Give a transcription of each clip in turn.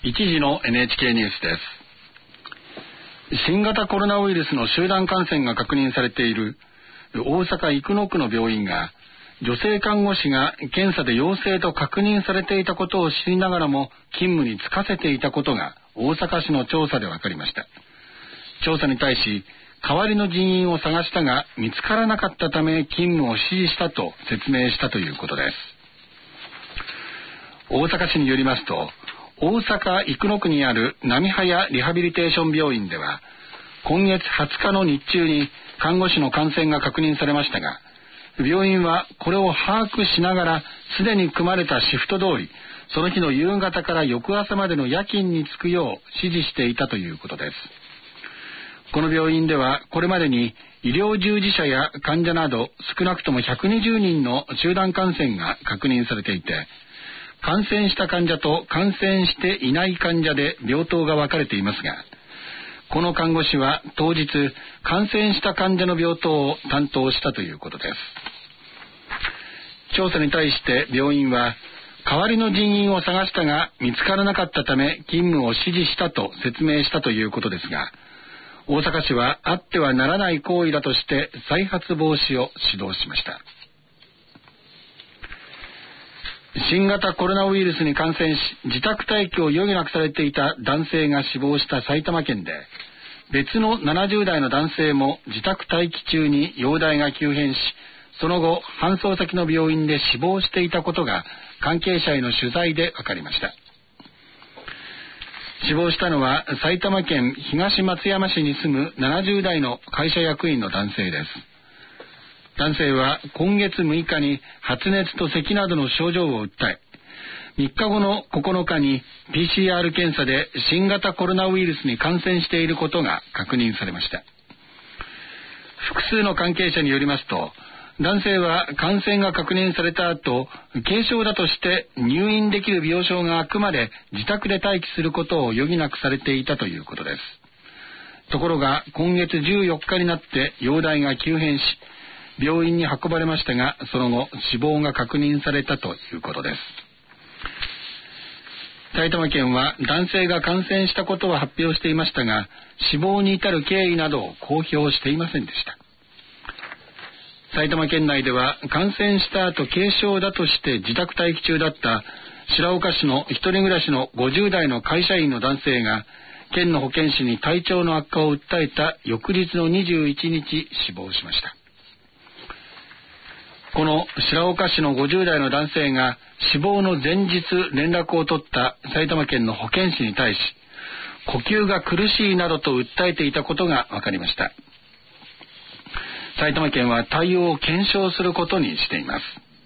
1時の NHK ニュースです。新型コロナウイルスの集団感染が確認されている大阪生野区の病院が、女性看護師が検査で陽性と確認されていたことを知りながらも勤務に就かせていたことが大阪市の調査で分かりました。調査に対し、代わりの人員を探したが見つからなかったため勤務を指示したと説明したということです。大阪市によりますと、大阪生野区にある浪早リハビリテーション病院では、今月20日の日中に看護師の感染が確認されましたが、病院はこれを把握しながらすでに組まれたシフト通り、その日の夕方から翌朝までの夜勤に就くよう指示していたということです。この病院ではこれまでに医療従事者や患者など少なくとも120人の集団感染が確認されていて、感染した患者と感染していない患者で病棟が分かれていますが、この看護師は当日感染した患者の病棟を担当したということです。調査に対して病院は、代わりの人員を探したが見つからなかったため勤務を指示したと説明したということですが、大阪市はあってはならない行為だとして再発防止を指導しました。新型コロナウイルスに感染し自宅待機を余儀なくされていた男性が死亡した埼玉県で、別の70代の男性も自宅待機中に容体が急変し、その後搬送先の病院で死亡していたことが関係者への取材で分かりました。死亡したのは埼玉県東松山市に住む70代の会社役員の男性です。男性は今月6日に発熱と咳などの症状を訴え、3日後の9日に PCR 検査で新型コロナウイルスに感染していることが確認されました。複数の関係者によりますと、男性は感染が確認された後、軽症だとして入院できる病床が空くまで自宅で待機することを余儀なくされていたということです。ところが今月14日になって容体が急変し、病院に運ばれましたが、その後死亡が確認されたということです。埼玉県は男性が感染したことは発表していましたが、死亡に至る経緯などを公表していませんでした。埼玉県内では感染した後軽症だとして自宅待機中だった白岡市の一人暮らしの50代の会社員の男性が、県の保健師に体調の悪化を訴えた翌日の21日死亡しました。この白岡市の50代の男性が死亡の前日連絡を取った埼玉県の保健師に対し、呼吸が苦しいなどと訴えていたことが分かりました。埼玉県は対応を検証することにしています。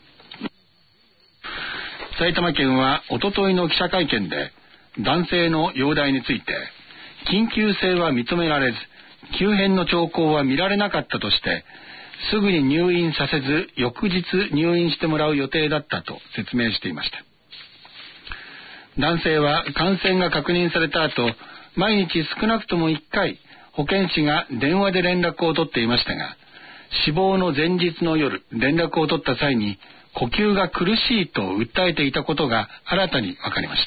埼玉県はおとといの記者会見で、男性の容体について、緊急性は認められず、急変の兆候は見られなかったとして、すぐに入院させず翌日入院してもらう予定だったと説明していました。男性は感染が確認された後、毎日少なくとも1回保健師が電話で連絡を取っていましたが、死亡の前日の夜連絡を取った際に呼吸が苦しいと訴えていたことが新たに分かりました。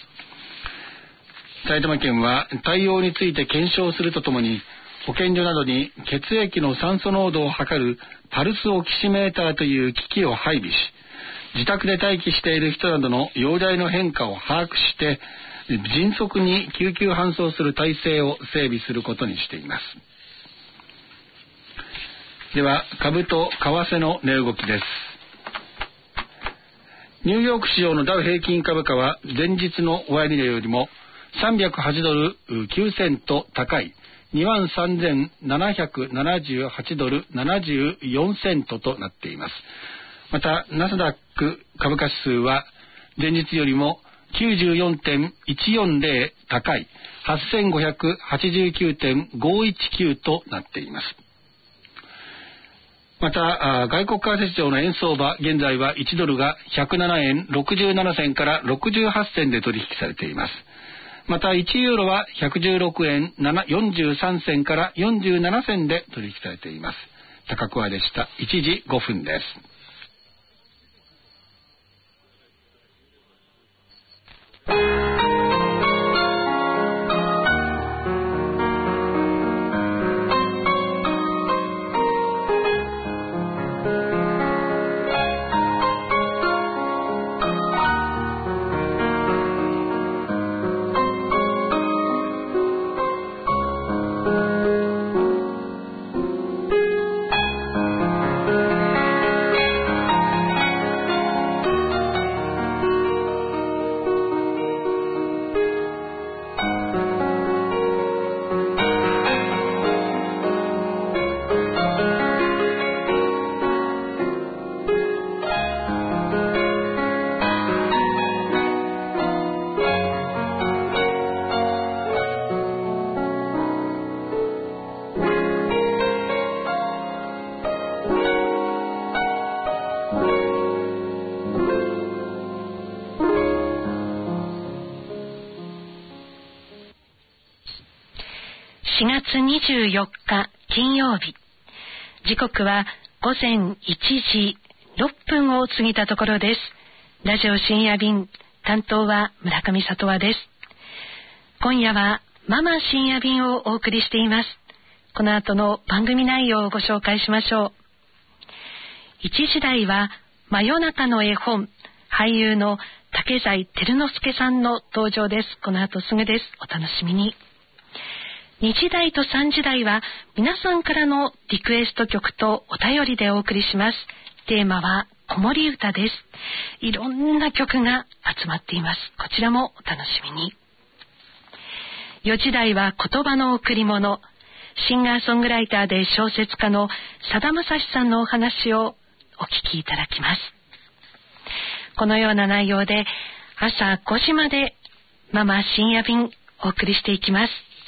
埼玉県は対応について検証するとともに、保健所などに血液の酸素濃度を測るパルスオキシメーターという機器を配備し、自宅で待機している人などの容体の変化を把握して迅速に救急搬送する体制を整備することにしています。では株と為替の値動きです。ニューヨーク市場のダウ平均株価は前日の終値よりも308ドル9セント高い23,778ドル74セントとなっています。またナスダック株価指数は前日よりも 94.140 高い 8589.519 となっています。また外国為替市場の円相場、現在は1ドルが107円67銭から68銭で取引されています。また1ユーロは116円43銭から47銭で取引されています。高桑でした。1時5分です。 4月24日金曜日、時刻は午前1時6分を過ぎたところです。ラジオ深夜便、担当は村上里和です。今夜はママ深夜便をお送りしています。この後の番組内容をご紹介しましょう。1時台は真夜中の絵本、俳優の竹財輝之助さんの登場です。この後すぐです。お楽しみに。2時台と3時台は皆さんからのリクエスト曲とお便りでお送りします。テーマは子守歌です。いろんな曲が集まっています。こちらもお楽しみに。4時台は言葉の贈り物、シンガーソングライターで小説家のさだまさしさんのお話をお聞きいただきます。このような内容で朝5時までママ深夜便お送りしていきます。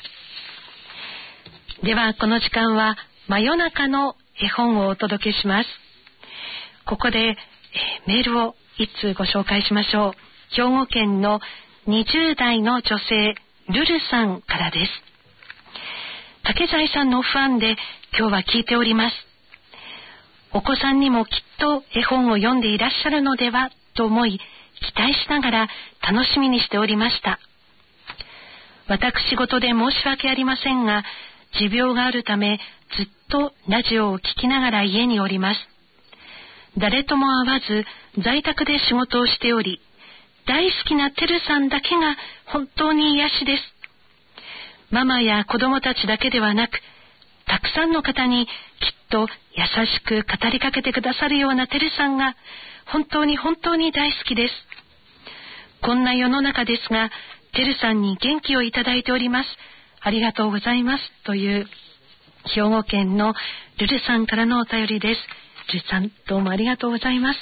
ではこの時間は真夜中の絵本をお届けします。ここでメールを一通ご紹介しましょう。兵庫県の20代の女性ルルさんからです。竹財さんのファンで今日は聞いております。お子さんにもきっと絵本を読んでいらっしゃるのではと思い、期待しながら楽しみにしておりました。私事で申し訳ありませんが、持病があるためずっとラジオを聞きながら家におります。誰とも会わず在宅で仕事をしており、大好きなてるさんだけが本当に癒しです。ママや子供たちだけではなく、たくさんの方にきっと優しく語りかけてくださるようなてるさんが本当に本当に大好きです。こんな世の中ですが、てるさんに元気をいただいております。ありがとうございます。という兵庫県のルルさんからのお便りです。ルルさん、どうもありがとうございます。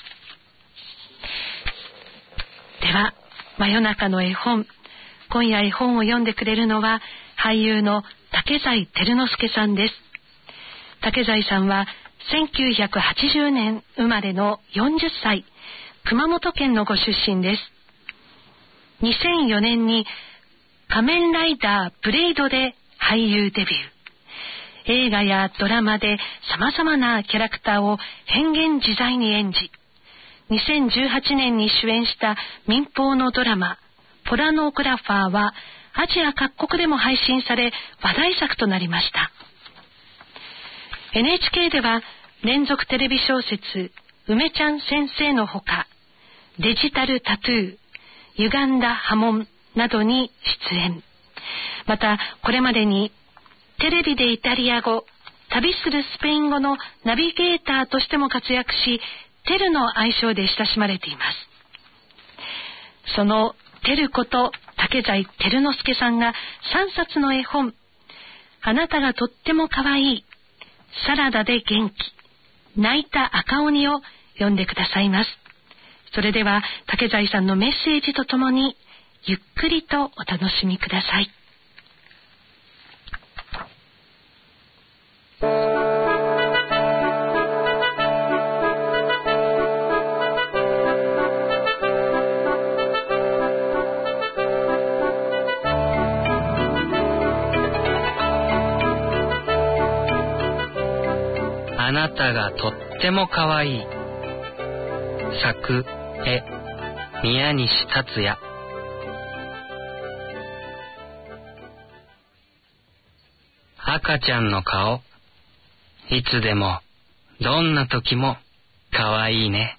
では、真夜中の絵本。今夜絵本を読んでくれるのは俳優の竹財輝之助さんです。竹財さんは1980年生まれの40歳、熊本県のご出身です。2004年に仮面ライダーブレイドで俳優デビュー。映画やドラマで様々なキャラクターを変幻自在に演じ、2018年に主演した民放のドラマポラノグラファーはアジア各国でも配信され話題作となりました。 NHK では連続テレビ小説梅ちゃん先生のほか、デジタルタトゥー、歪んだ波紋などに出演。またこれまでにテレビでイタリア語、旅するスペイン語のナビゲーターとしても活躍し、テルの愛称で親しまれています。そのテルこと竹財輝之助さんが3冊の絵本、あなたがとってもかわいい、サラダで元気、泣いた赤鬼を読んでくださいます。それでは竹財さんのメッセージとともにゆっくりとお楽しみください。 あなたがとってもかわいい。作絵宮西達也。赤ちゃんの顔、いつでもどんな時もかわいいね。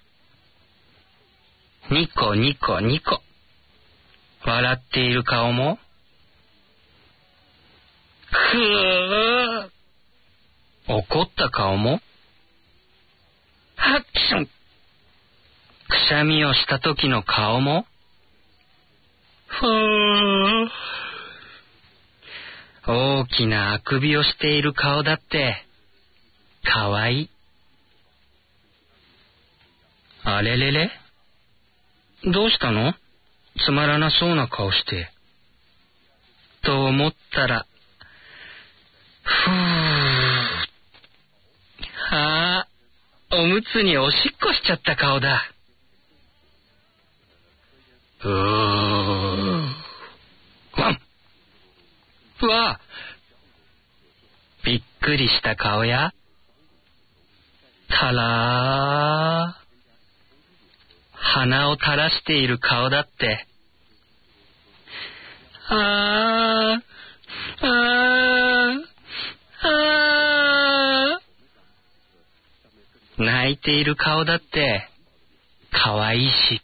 ニコニコニコ、笑っている顔も、ふー、怒った顔も、ハックション、くしゃみをした時の顔も、ふー、大きなあくびをしている顔だってかわいい。あれれれ、どうしたの？つまらなそうな顔して。と思ったら、ふー、あー、おむつにおしっこしちゃった顔だ。ワン。うわ、 くりした顔や、たらー、鼻を垂らしている顔だって、あー、あー、あー、泣いている顔だって、かわいいし、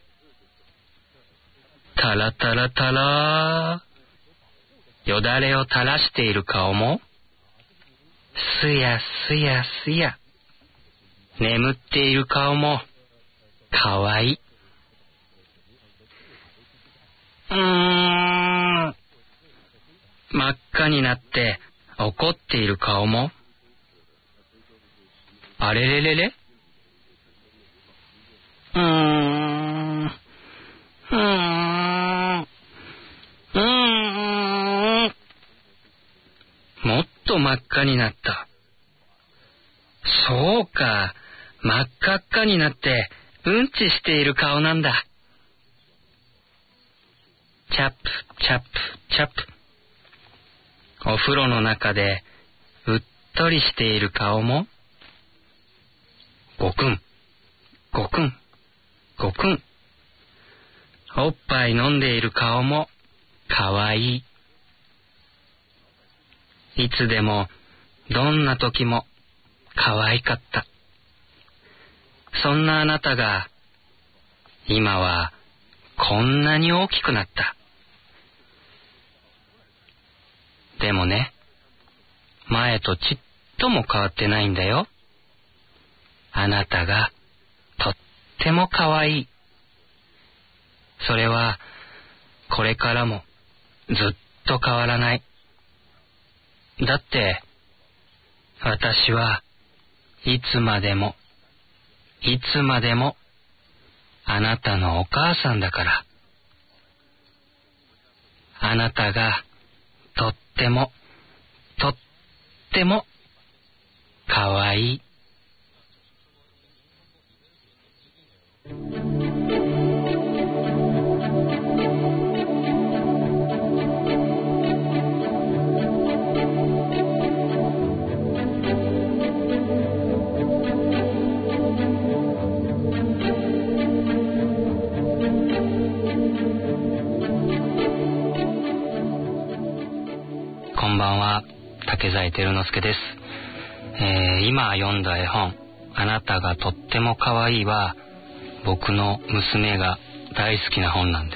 タラタラタラー、よだれを垂らしている顔も、すやすやすや、眠っている顔も、かわいい。真っ赤になって怒っている顔も、あれれれれ、もっと真っ赤になった。そうか、真っ赤っかになってうんちしている顔なんだ。チャップチャップチャップ。お風呂の中でうっとりしている顔も、ごくんごくんごくん。おっぱい飲んでいる顔もかわいい。いつでもどんな時もかわいかった。そんなあなたが今はこんなに大きくなった。でもね、前とちっとも変わってないんだよ。あなたがとってもかわいい。それはこれからもずっと変わらない。だって私はいつまでもいつまでもあなたのお母さんだから。あなたがとってもとってもかわいい。こんばんは、竹財照之助です。今読んだ絵本、あなたがとってもかわいいは、僕の娘が大好きな本なんです。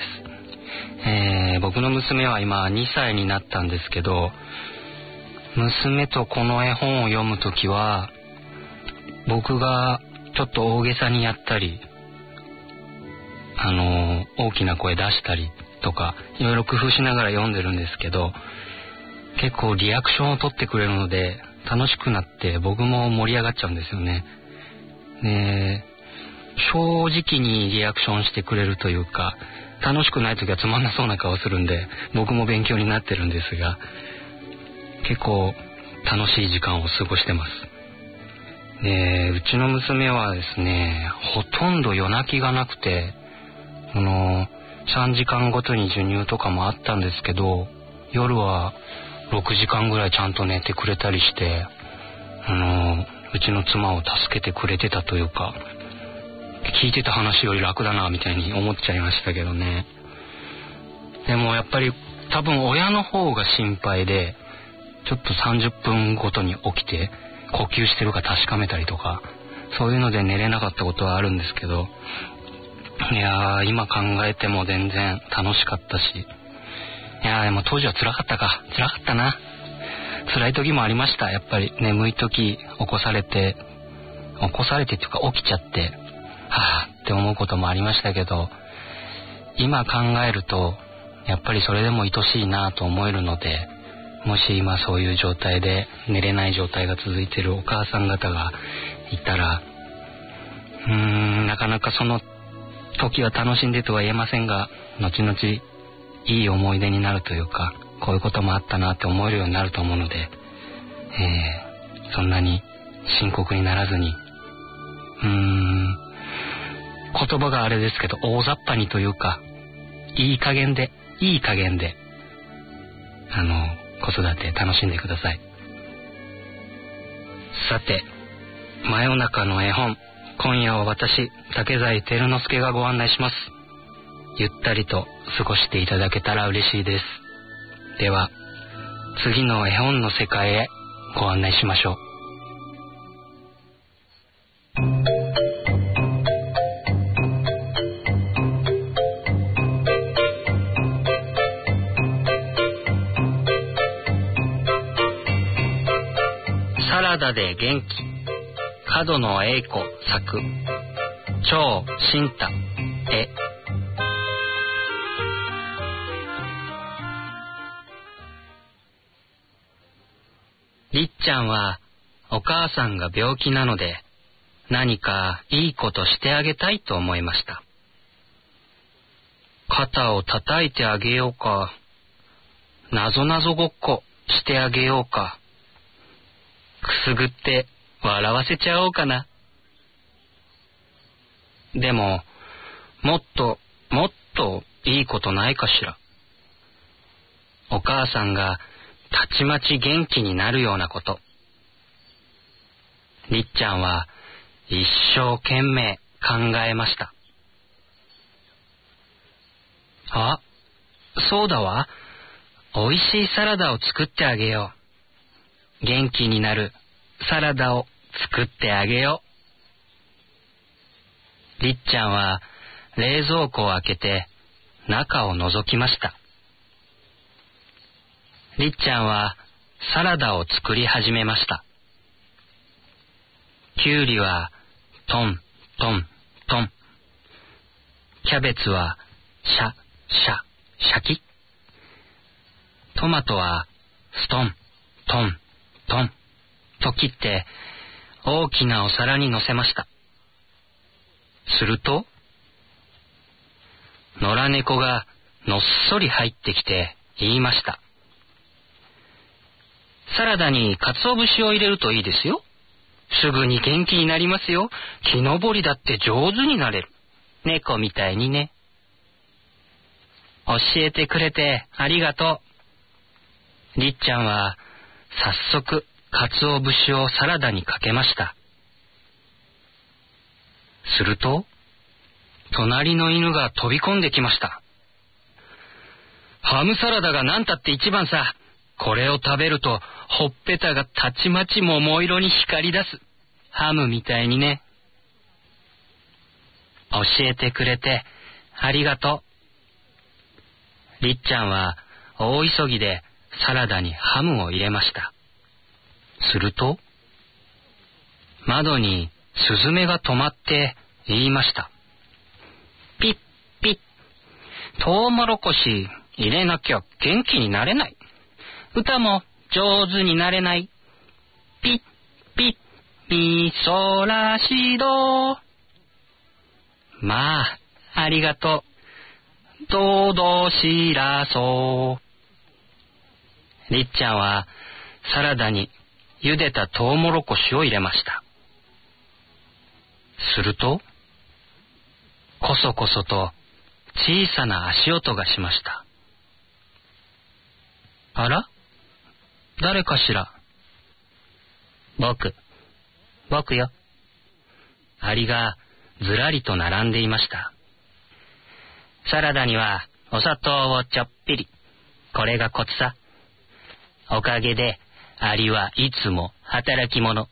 僕の娘は今2歳になったんですけど、娘とこの絵本を読むときは、僕がちょっと大げさにやったり、大きな声出したりとか、いろいろ工夫しながら読んでるんですけど、結構リアクションを取ってくれるので楽しくなって僕も盛り上がっちゃうんですよね。で、正直にリアクションしてくれるというか、楽しくない時はつまんなそうな顔するんで僕も勉強になってるんですが、結構楽しい時間を過ごしてます。で、うちの娘はですね、ほとんど夜泣きがなくて、3時間ごとに授乳とかもあったんですけど、夜は6時間ぐらいちゃんと寝てくれたりして、うちの妻を助けてくれてたというか、聞いてた話より楽だなみたいに思っちゃいましたけどね。でもやっぱり多分親の方が心配で、ちょっと30分ごとに起きて呼吸してるか確かめたりとか、そういうので寝れなかったことはあるんですけど、いやー、今考えても全然楽しかったし、いやー、でも当時は辛かったな。辛い時もありました。やっぱり眠い時起こされてっていうか起きちゃって、はぁって思うこともありましたけど、今考えるとやっぱりそれでも愛しいなと思えるので、もし今そういう状態で寝れない状態が続いているお母さん方がいたら、なかなかその時は楽しんでとは言えませんが、後々いい思い出になるというか、こういうこともあったなって思えるようになると思うので、そんなに深刻にならずに、言葉があれですけど大雑把にというか、いい加減で子育て楽しんでください。 さて、真夜中の絵本、今夜は私、竹財照之助がご案内します。ゆったりと過ごしていただけたら嬉しいです。では、次の絵本の世界へご案内しましょう。サラダで元気、角野栄子作、張新太絵。りっちゃんはお母さんが病気なので何かいいことしてあげたいと思いました。肩を叩いてあげようか、なぞなぞごっこしてあげようか、くすぐって笑わせちゃおうかな。でも、もっといいことないかしら。お母さんがたちまち元気になるようなこと。りっちゃんは一生懸命考えました。あ、そうだわ。おいしいサラダを作ってあげよう。元気になるサラダを作ってあげよう。りっちゃんは冷蔵庫を開けて中を覗きました。りっちゃんはサラダを作り始めました。きゅうりはトントントン。キャベツはシャシャシャキ。トマトはストントントンと切って大きなお皿に乗せました。すると、野良猫がのっそり入ってきて言いました。サラダに鰹節を入れるといいですよ。すぐに元気になりますよ。木登りだって上手になれる。猫みたいにね。教えてくれてありがとう。りっちゃんは早速鰹節をサラダにかけました。すると、隣の犬が飛び込んできました。ハムサラダがなんたって一番さ。これを食べるとほっぺたがたちまち桃色に光り出す。ハムみたいにね。教えてくれてありがとう。りっちゃんは大急ぎでサラダにハムを入れました。すると、窓にスズメが止まって言いました。ピッピッ、トウモロコシ入れなきゃ元気になれない。歌も上手になれない。ピッピッ、みそらしど。まあ、ありがとう。どうどしらそう。りっちゃんはサラダに茹でたトウモロコシを入れました。すると、こそこそと小さな足音がしました。あら？誰かしら？僕よ。アリがずらりと並んでいました。サラダにはお砂糖をちょっぴり。これがコツさ。おかげでアリはいつも働き者。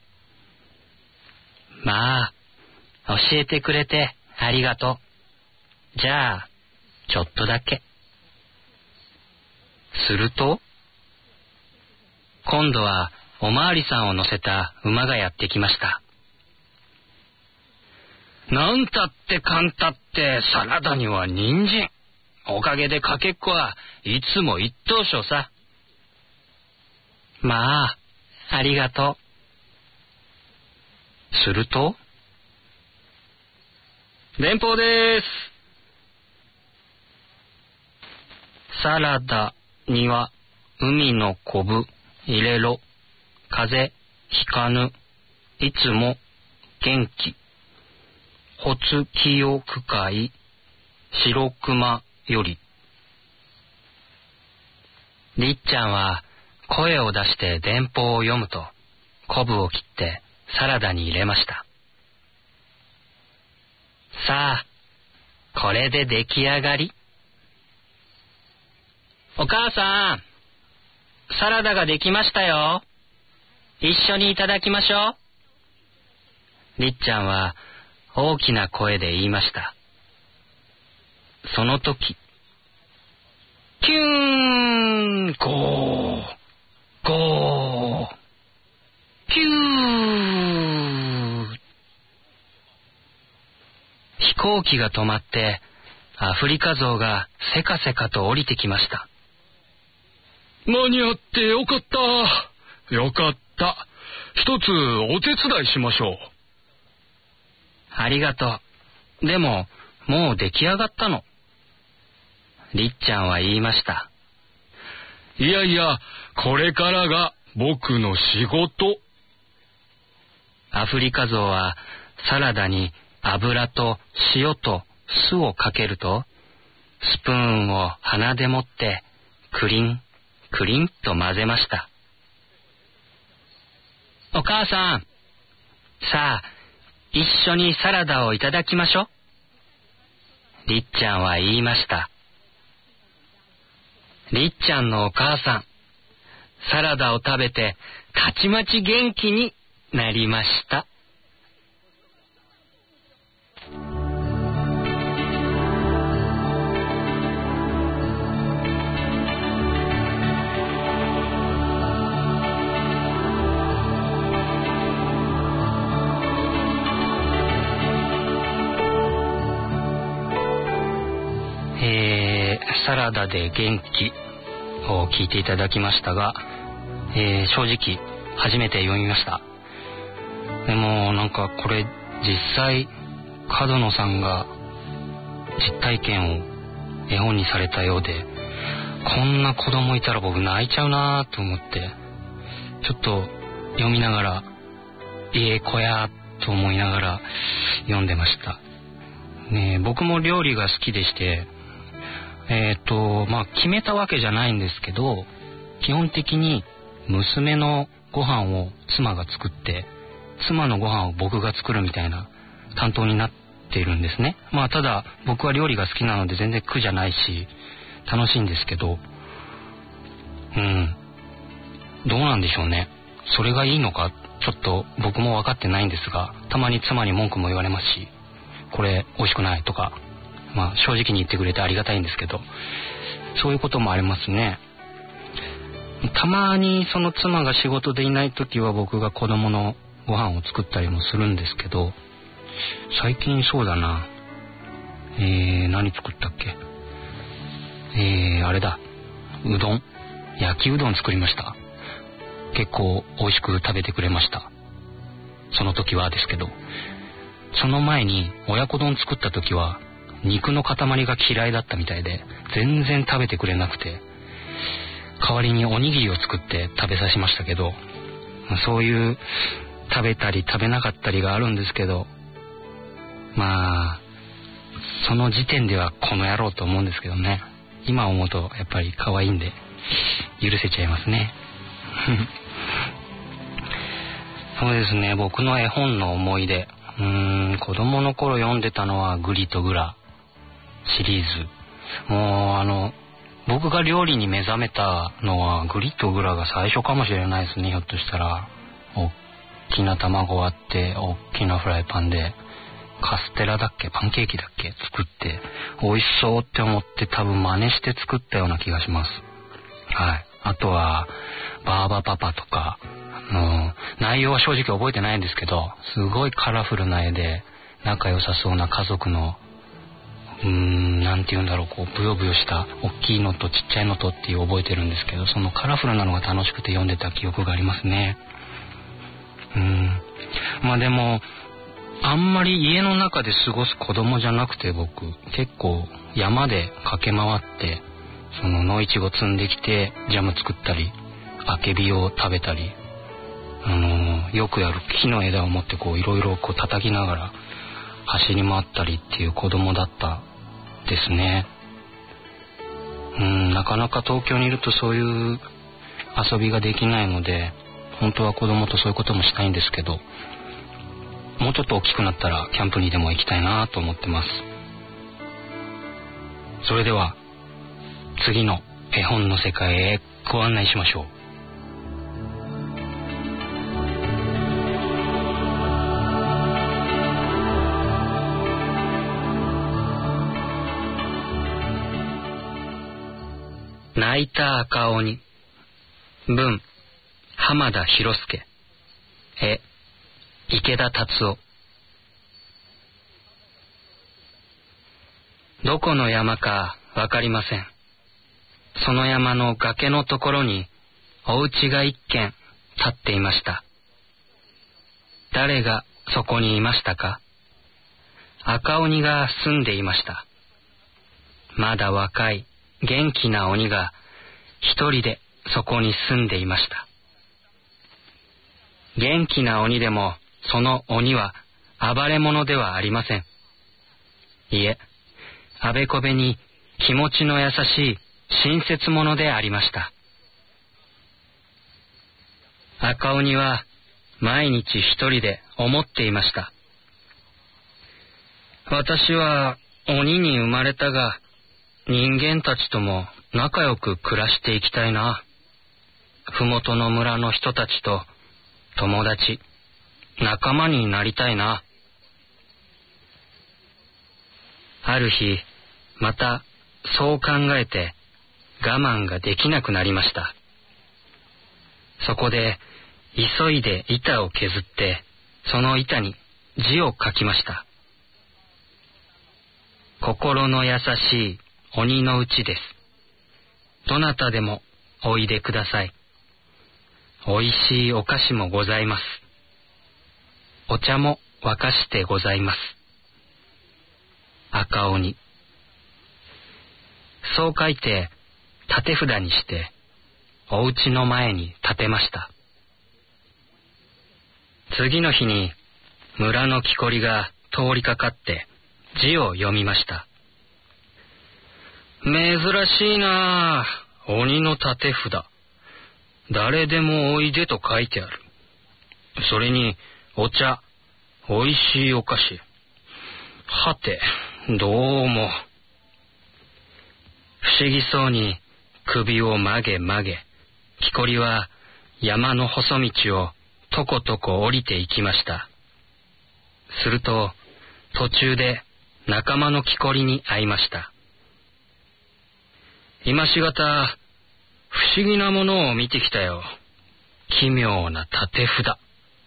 まあ、教えてくれてありがとう。じゃあ、ちょっとだけ。すると、今度はおまわりさんを乗せた馬がやってきました。なんたってかんたってサラダには人参。おかげでかけっこはいつも一等賞さ。まあ、ありがとう。すると、電報でーす。サラダには海のこぶ入れろ。風ひかぬ。いつも元気。ほつきよくかい。白熊より。りっちゃんは声を出して電報を読むと、こぶを切ってサラダに入れました。さあ、これで出来上がり。お母さん、サラダができましたよ。一緒にいただきましょう。りっちゃんは大きな声で言いました。その時、キューン、ゴー、ゴー、キュー。飛行機が止まって、アフリカゾウがせかせかと降りてきました。 間に合ってよかった。よかった。一つお手伝いしましょう。 ありがとう。でも、もう出来上がったの。りっちゃんは言いました。 いやいや、これからが僕の仕事。 アフリカゾウはサラダに油と塩と酢をかけると、スプーンを鼻で持ってクリンクリンと混ぜました。お母さん、さあ一緒にサラダをいただきましょう。りっちゃんは言いました。りっちゃんのお母さん、サラダを食べてたちまち元気になりました。サラダで元気を聞いていただきましたが、正直初めて読みました。でもなんかこれ実際角野さんが実体験を絵本にされたようで、こんな子供いたら僕泣いちゃうなと思って、ちょっと読みながら子やと思いながら読んでました。僕も料理が好きでして、決めたわけじゃないんですけど、基本的に娘のご飯を妻が作って、妻のご飯を僕が作るみたいな担当になっているんですね。ただ僕は料理が好きなので全然苦じゃないし楽しいんですけど、どうなんでしょうね。それがいいのかちょっと僕も分かってないんですが、たまに妻に文句も言われますし、これ美味しくないとか、正直に言ってくれてありがたいんですけど、そういうこともありますね。たまにその妻が仕事でいない時は僕が子供のご飯を作ったりもするんですけど、最近そうだな、何作ったっけ、あれだ、うどん、焼きうどん作りました。結構美味しく食べてくれました。その時はですけど、その前に親子丼作った時は肉の塊が嫌いだったみたいで全然食べてくれなくて、代わりにおにぎりを作って食べさせましたけど、そういう食べたり食べなかったりがあるんですけど、その時点ではこの野郎と思うんですけどね。今思うとやっぱり可愛いんで許せちゃいますね。そうですね、僕の絵本の思い出、子供の頃読んでたのはグリとグラシリーズ。もう僕が料理に目覚めたのはグリとグラが最初かもしれないですね。ひょっとしたら大きな卵あって大きなフライパンでカステラだっけパンケーキだっけ作って美味しそうって思って多分真似して作ったような気がします。はい。あとはバーバパパとか、内容は正直覚えてないんですけど、すごいカラフルな絵で仲良さそうな家族のなんて言うんだろう、ブヨブヨした大きいのとちっちゃいのとっていう覚えてるんですけど、そのカラフルなのが楽しくて読んでた記憶がありますね。でもあんまり家の中で過ごす子供じゃなくて、僕結構山で駆け回ってその野いちご摘んできてジャム作ったり、あけびを食べたり、よくやる木の枝を持っていろいろ叩きながら走り回ったりっていう子供だったですね。なかなか東京にいるとそういう遊びができないので、本当は子供とそういうこともしたいんですけど、 もうちょっと大きくなったらキャンプにでも行きたいなと思ってます。それでは次の絵本の世界へご案内しましょう。泣いた赤鬼。文、浜田博介。絵、池田達夫。どこの山かわかりません。その山の崖のところにお家が一軒建っていました。誰がそこにいましたか？赤鬼が住んでいました。まだ若い元気な鬼が一人でそこに住んでいました。元気な鬼でもその鬼は暴れ者ではありません。いえ、あべこべに気持ちの優しい親切者でありました。赤鬼は毎日一人で思っていました。私は鬼に生まれたが、人間たちとも仲良く暮らしていきたいな。ふもとの村の人たちと友達、仲間になりたいな。ある日、またそう考えて我慢ができなくなりました。そこで急いで板を削って、その板に字を書きました。心の優しい鬼のうちです。どなたでもおいでください。おいしいお菓子もございます。お茶も沸かしてございます。赤鬼。そう書いて立て札にしてお家の前に立てました。次の日に村の木こりが通りかかって字を読みました。珍しいなあ、鬼の立て札。誰でもおいでと書いてある。それにお茶、おいしいお菓子。はて、どうも。不思議そうに首を曲げ曲げ、木こりは山の細道をとことこ降りていきました。すると途中で仲間の木こりに会いました。今しがた不思議なものを見てきたよ。奇妙な立て札。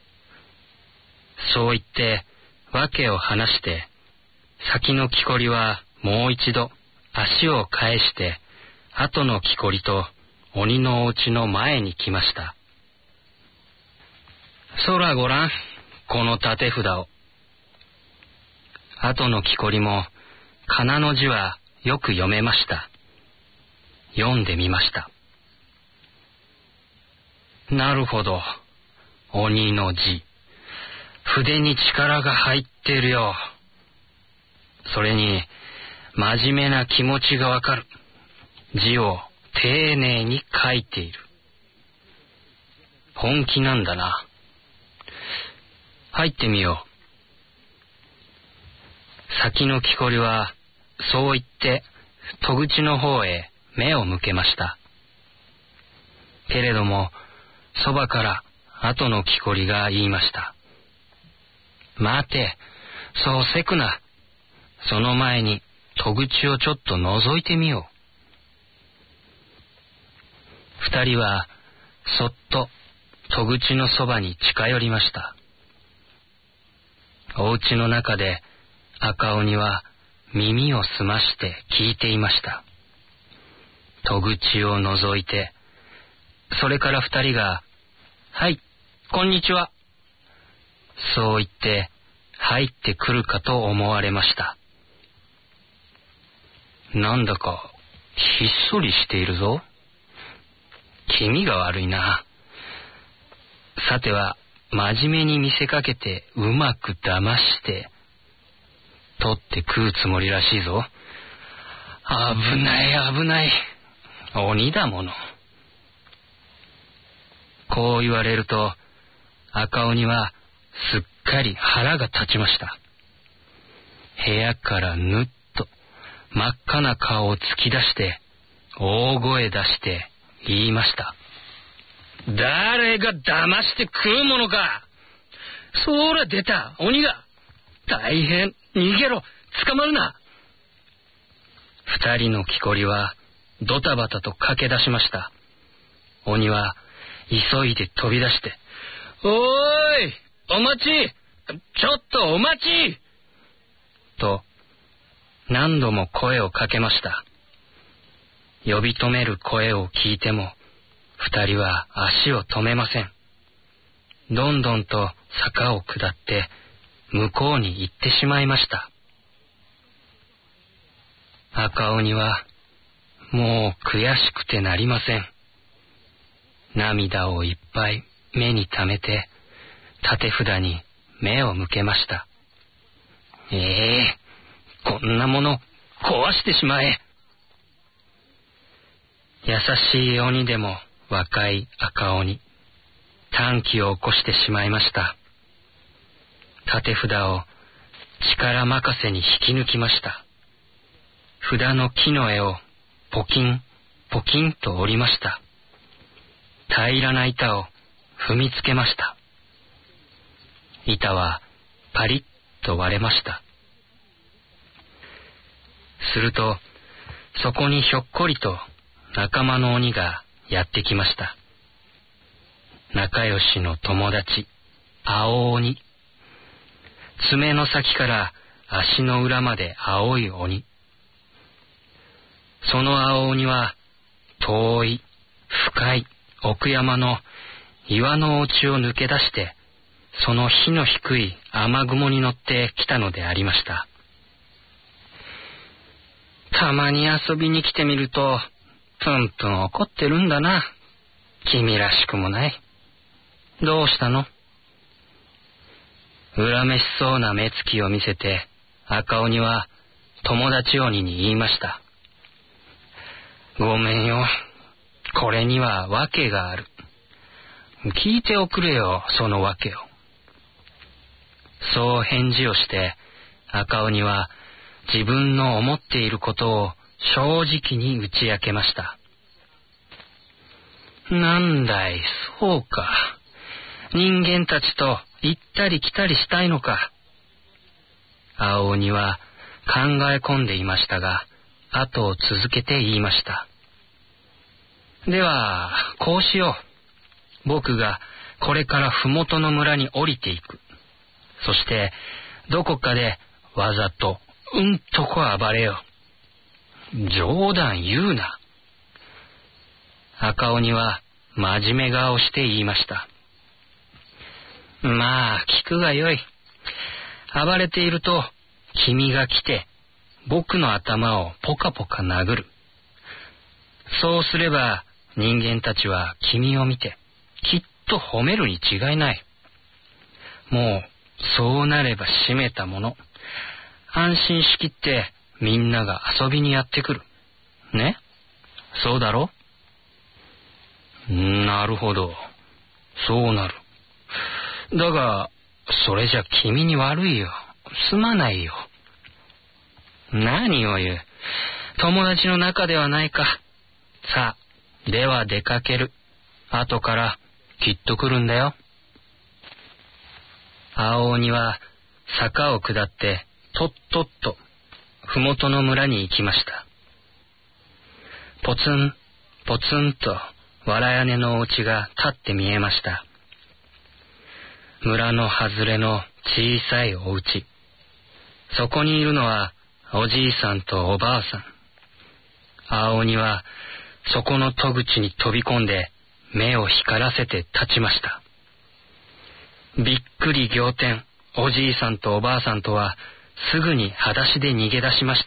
そう言って訳を話して、先の木こりはもう一度足を返して後の木こりと鬼のお家の前に来ました。そらごらん、この立て札を。後の木こりも仮名の字はよく読めました。読んでみました。なるほど、鬼の字。筆に力が入ってるよ。それに真面目な気持ちがわかる。字を丁寧に書いている。本気なんだな。入ってみよう。先の木こりはそう言って戸口の方へ目を向けました。けれどもそばから後の木こりが言いました。待て、そうせくな。その前に戸口をちょっと覗いてみよう。二人はそっと戸口のそばに近寄りました。お家の中で赤鬼は耳を澄まして聞いていました。戸口を覗いて、それから二人が、はい、こんにちは。そう言って入ってくるかと思われました。なんだかひっそりしているぞ。気味が悪いな。さては真面目に見せかけてうまく騙して取って食うつもりらしいぞ。危ない危ない。鬼だもの。こう言われると赤鬼はすっかり腹が立ちました。部屋からぬっと真っ赤な顔を突き出して、大声出して言いました。誰が騙して食うものか。そら出た、鬼が。大変、逃げろ、捕まるな。二人の木こりはドタバタと駆け出しました。鬼は急いで飛び出して、おーい、お待ち、ちょっとお待ちと何度も声をかけました。呼び止める声を聞いても二人は足を止めません。どんどんと坂を下って向こうに行ってしまいました。赤鬼はもう悔しくてなりません。涙をいっぱい目に溜めて立て札に目を向けました。こんなもの壊してしまえ。優しい鬼でも若い赤鬼、短気を起こしてしまいました。立て札を力任せに引き抜きました。札の木の絵をポキンポキンと折りました。平らな板を踏みつけました。板はパリッと割れました。するとそこにひょっこりと仲間の鬼がやってきました。仲良しの友達、青鬼。爪の先から足の裏まで青い鬼。その青鬼は遠い深い奥山の岩のお家を抜け出して、その火の低い雨雲に乗ってきたのでありました。たまに遊びに来てみるとプンプン怒ってるんだな。君らしくもない。どうしたの？恨めしそうな目つきを見せて赤鬼は友達鬼に言いました。ごめんよ、これには訳がある。聞いておくれよ、その訳を。そう返事をして赤鬼は自分の思っていることを正直に打ち明けました。なんだい、そうか。人間たちと行ったり来たりしたいのか。青鬼は考え込んでいましたが、後を続けて言いました。では、こうしよう。僕がこれからふもとの村に降りていく。そして、どこかでわざととこ暴れよう。冗談言うな。赤鬼は真面目顔して言いました。まあ、聞くがよい。暴れていると、君が来て、僕の頭をポカポカ殴る。そうすれば、人間たちは君を見て、きっと褒めるに違いない。もう、そうなれば閉めたもの。安心しきってみんなが遊びにやってくる。ね？そうだろ？なるほど。そうなる。だが、それじゃ君に悪いよ。すまないよ。何を言う。友達の中ではないか。さあ、では出かける。後からきっと来るんだよ。青鬼は坂を下ってとっとっとふもとの村に行きました。ポツンポツンと藁屋根のお家が立って見えました。村の外れの小さいお家。そこにいるのはおじいさんとおばあさん。青鬼はそこの戸口に飛び込んで目を光らせて立ちました。びっくり仰天、おじいさんとおばあさんとはすぐに裸足で逃げ出しました。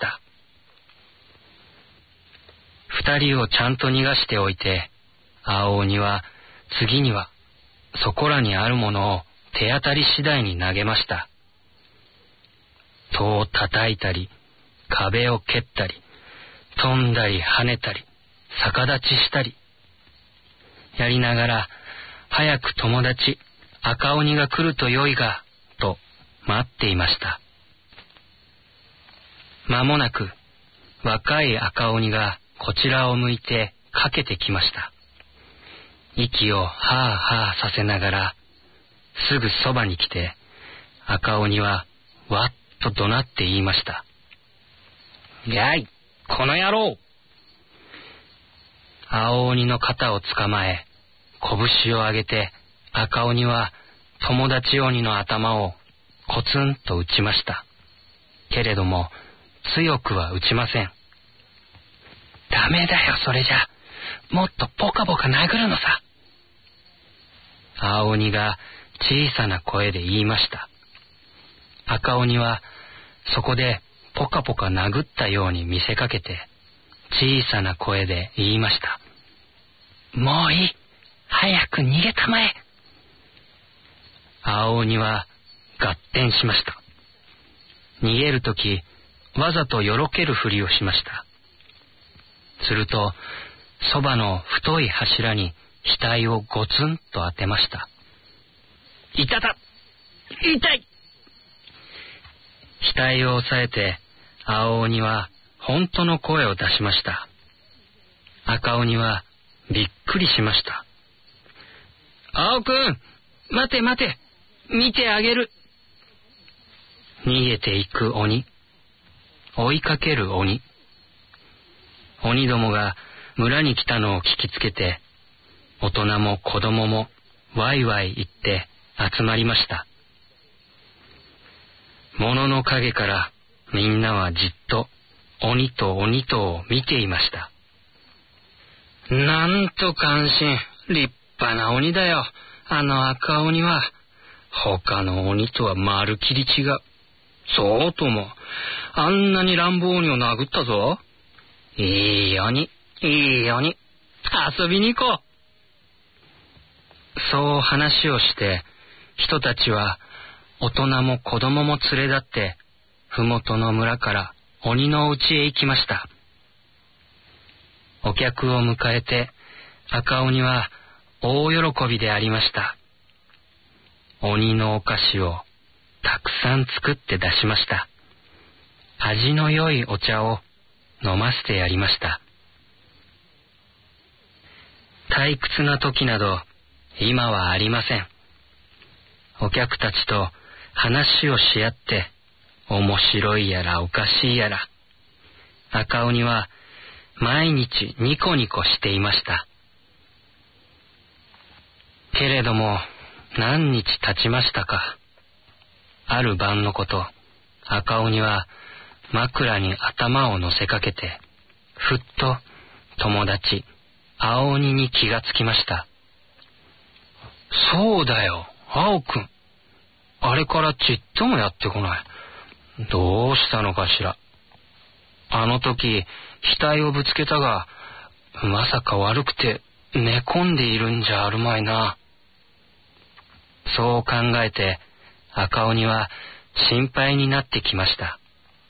二人をちゃんと逃がしておいて、青鬼は次にはそこらにあるものを手当たり次第に投げました。戸を叩いたり、壁を蹴ったり、飛んだり跳ねたり、逆立ちしたり。やりながら、早く友達、赤鬼が来るとよいが、と待っていました。間もなく若い赤鬼がこちらを向いてかけてきました。息をはあはあさせながらすぐそばに来て、赤鬼はわっと怒鳴って言いました。やい、この野郎！青鬼の肩を捕まえ、拳を上げて赤鬼は友達鬼の頭をコツンと打ちました。けれども強くは打ちません。ダメだよ、それじゃ。もっとポカポカ殴るのさ。青鬼が小さな声で言いました。赤鬼はそこでポカポカ殴ったように見せかけて小さな声で言いました。もういい、早く逃げたまえ。青鬼は合点しました。逃げるときわざとよろけるふりをしました。するとそばの太い柱に額をゴツンと当てました。いたた、痛い。額を押さえて青鬼は本当の声を出しました。赤鬼はびっくりしました。青くん、待て待て、見てあげる。逃げていく鬼、追いかける鬼。鬼どもが村に来たのを聞きつけて、大人も子供もワイワイ言って集まりました。物の陰からみんなはじっと鬼と鬼とを見ていました。なんと感心、立派な鬼だよ、あの赤鬼は。他の鬼とはまるきり違う。そうとも、あんなに乱暴鬼を殴ったぞ。いい鬼、いい鬼、遊びに行こう。そう話をして、人たちは大人も子供も連れ立って、ふもとの村から鬼の家へ行きました。お客を迎えて、赤鬼は大喜びでありました。鬼のお菓子をたくさん作って出しました。味の良いお茶を飲ませてやりました。退屈な時など今はありません。お客たちと話をし合って面白いやらおかしいやら、赤鬼は毎日ニコニコしていました。けれども何日経ちましたか。ある晩のこと、赤鬼は枕に頭を乗せかけて、ふっと友達青鬼に気がつきました。そうだよ、青くん。あれからちっともやってこない。どうしたのかしら。あの時額をぶつけたが、まさか悪くて寝込んでいるんじゃあるまいな。そう考えて赤鬼は心配になってきました。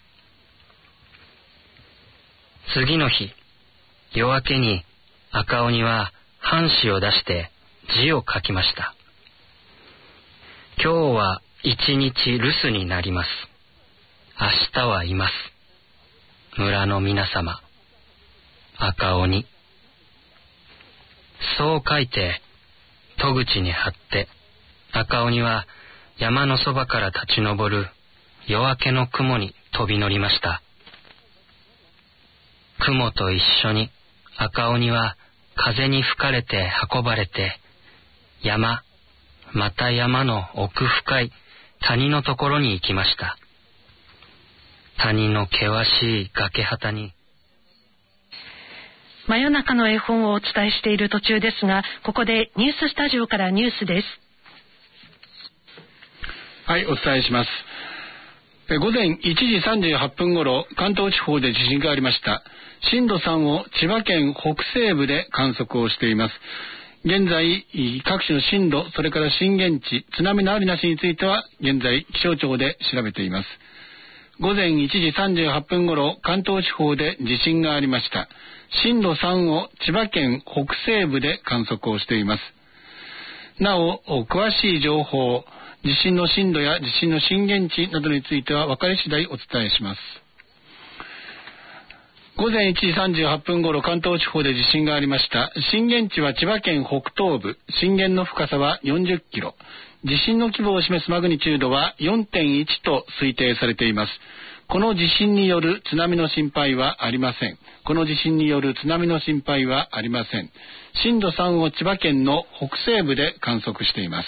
次の日、夜明けに赤鬼は半紙を出して字を書きました。今日は一日留守になります。明日はいます。村の皆様、赤鬼。そう書いて戸口に貼って、赤鬼は山のそばから立ち上る夜明けの雲に飛び乗りました。雲と一緒に赤鬼は風に吹かれて運ばれて、山、また山の奥深い谷のところに行きました。谷の険しい崖旗に。 真夜中の絵本をお伝えしている途中ですが、ここでニューススタジオからニュースです。 はい、お伝えします。午前1時38分ごろ、関東地方で地震がありました。震度3を千葉県北西部で観測をしています。現在、各地の震度、それから震源地、津波のありなしについては、現在気象庁で調べています。午前1時38分ごろ、関東地方で地震がありました。震度3を千葉県北西部で観測をしています。なお、詳しい情報、 地震の震度や地震の震源地などについては分かり次第お伝えします。午前1時38分頃、関東地方で地震がありました。震源地は千葉県北東部、震源の深さは40キロ、地震の規模を示すマグニチュードは 4.1 と推定されています。この地震による津波の心配はありません。この地震による津波の心配はありません。震度3を千葉県の北西部で観測しています。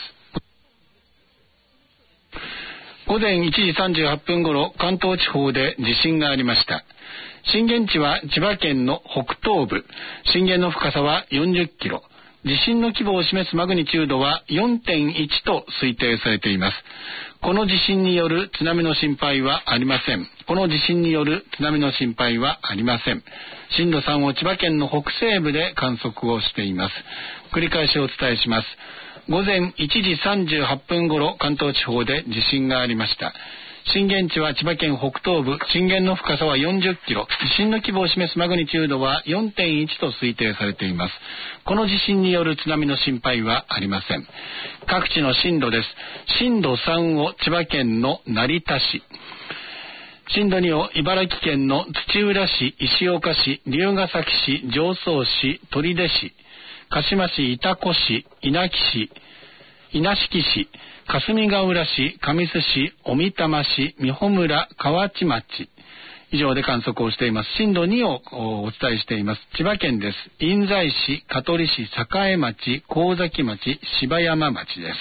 午前1時38分頃、関東地方で地震がありました。震源地は千葉県の北東部、震源の深さは40キロ、地震の規模を示すマグニチュードは 4.1 と推定されています。この地震による津波の心配はありません。この地震による津波の心配はありません。震度3を千葉県の北西部で観測をしています。繰り返しお伝えします。午前1時38分頃、関東地方で地震がありました。震源地は千葉県北東部、震源の深さは40キロ、地震の規模を示すマグニチュードは 4.1 と推定されています。この地震による津波の心配はありません。各地の震度です。震度3を千葉県の成田市、震度2を茨城県の土浦市、石岡市、龍ケ崎市、常総市、取手市、鹿島市、潮来市、稲敷市、霞ヶ浦市、神栖市、小美玉市、美穂村、河内町以上で観測をしています。震度2をお伝えしています。千葉県です。印西市、香取市、栄町、神崎町、芝山町です。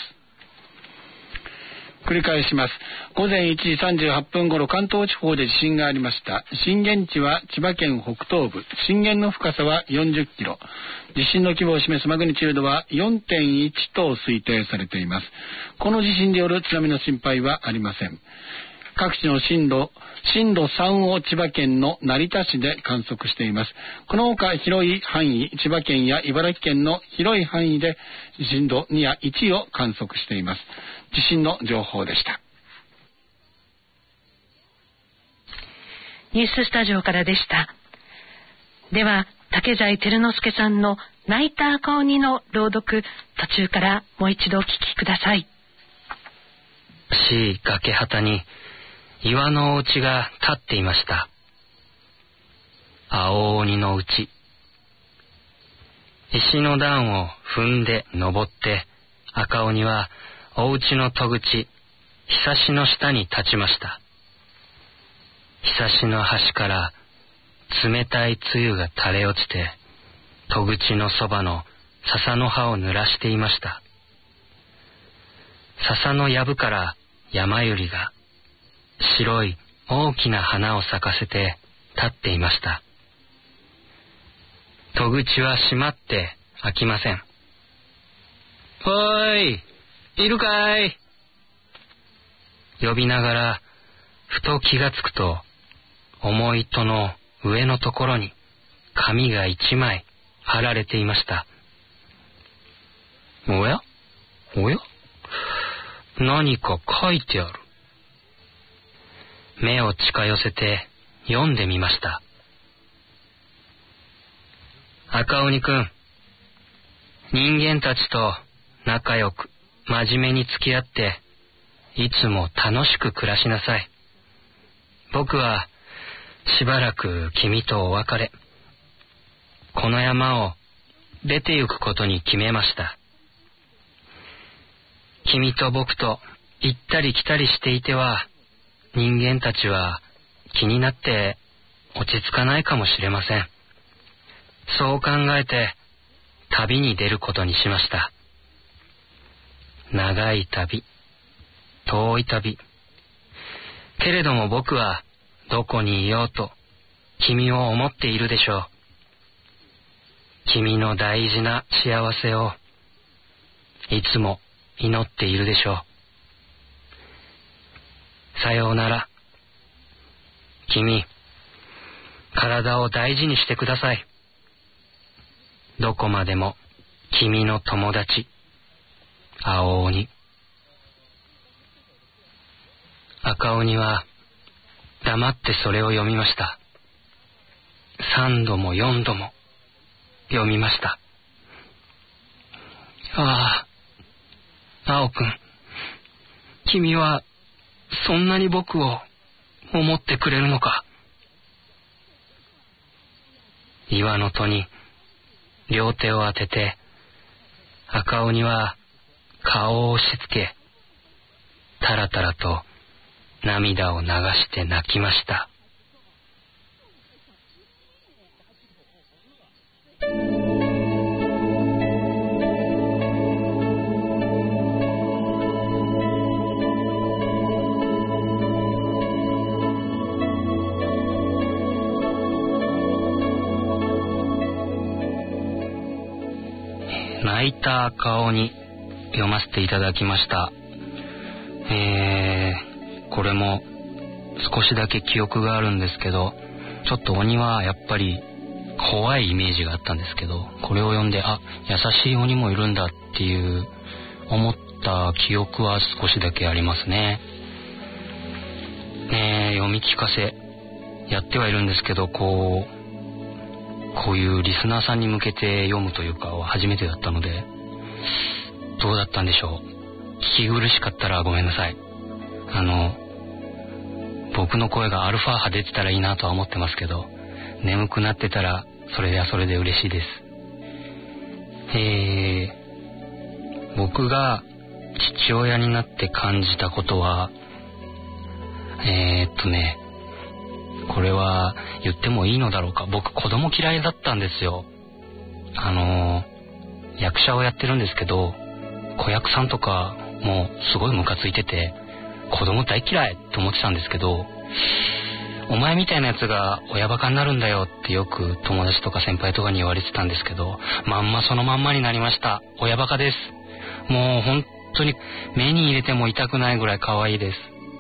繰り返します。午前1時38分頃、関東地方で地震がありました。震源地は千葉県北東部、震源の深さは40キロ、地震の規模を示すマグニチュードは 4.1 と推定されています。この地震による津波の心配はありません。各地の震度3を千葉県の成田市で観測しています。この他広い範囲、千葉県や茨城県の広い範囲で震度2や1を観測しています。地震の情報でした。 ニューススタジオからでした。では、竹財輝之助さんのナイターコーニの朗読、途中からもう一度お聞きください。 崖旗に岩のお家が立っていました。青鬼のうち。石の段を踏んで登って赤鬼はお家の戸口、ひさしの下に立ちました。ひさしの端から冷たい露が垂れ落ちて戸口のそばの笹の葉を濡らしていました。笹の藪から山百合が白い大きな花を咲かせて立っていました。戸口は閉まって開きません。おーい、いるかい？呼びながらふと気がつくと、重い戸の上のところに紙が一枚貼られていました。おやおや、何か書いてある。目を近寄せて読んでみました。赤鬼くん、人間たちと仲良く真面目に付き合っていつも楽しく暮らしなさい。僕はしばらく君とお別れ。この山を出て行くことに決めました。君と僕と行ったり来たりしていては、人間たちは気になって落ち着かないかもしれません。そう考えて旅に出ることにしました。長い旅、遠い旅。けれども僕はどこにいようと君を思っているでしょう。君の大事な幸せをいつも祈っているでしょう。さようなら。君、体を大事にしてください。どこまでも君の友達、青鬼。赤鬼は黙ってそれを読みました。3度も4度も読みました。ああ、青くん、 君はそんなに僕を思ってくれるのか。岩の戸に両手を当てて、赤鬼は顔を押し付け、たらたらと涙を流して泣きました。泣いた赤鬼読ませていただきました。これも少しだけ記憶があるんですけど、ちょっと鬼はやっぱり怖いイメージがあったんですけど、これを読んで優しい鬼もいるんだっていう思った記憶は少しだけありますね。読み聞かせやってはいるんですけど、こういうリスナーさんに向けて読むというかは初めてだったので、どうだったんでしょう。聞き苦しかったらごめんなさい。僕の声がアルファ波出てたらいいなとは思ってますけど、眠くなってたらそれはそれで嬉しいです。僕が父親になって感じたことは、これは言ってもいいのだろうか。僕子供嫌いだったんですよ。役者をやってるんですけど、子役さんとかもすごいムカついてて、子供大嫌いと思ってたんですけど、お前みたいなやつが親バカになるんだよってよく友達とか先輩とかに言われてたんですけど、そのまんまになりました。親バカです。もう本当に目に入れても痛くないぐらい可愛いです。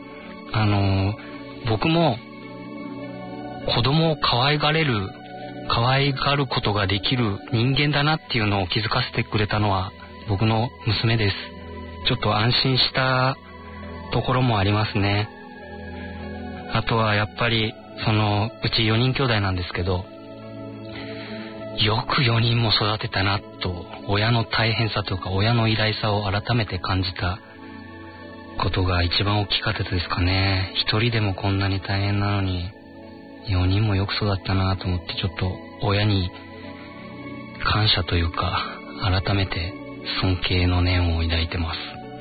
僕も子供を可愛がることができる人間だなっていうのを気づかせてくれたのは僕の娘です。ちょっと安心したところもありますね。あとはやっぱりうち4人兄弟なんですけど、よく4人も育てたなと、親の大変さとか親の偉大さを改めて感じたことが一番大きかったですかね。一人でもこんなに大変なのに4人もよく育ったなと思って、ちょっと親に感謝というか改めて尊敬の念を抱いてます。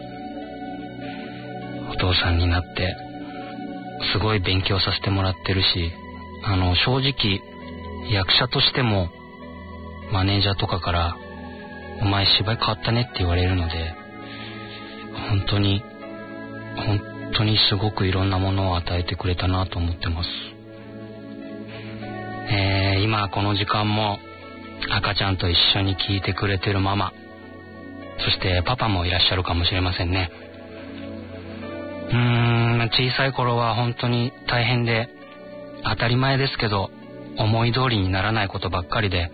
お父さんになってすごい勉強させてもらってるし、正直役者としてもマネージャーとかからお前芝居変わったねって言われるので、本当にすごくいろんなものを与えてくれたなと思ってます。今この時間も赤ちゃんと一緒に聞いてくれてるママ、そしてパパもいらっしゃるかもしれませんね。小さい頃は本当に大変で、当たり前ですけど思い通りにならないことばっかりで、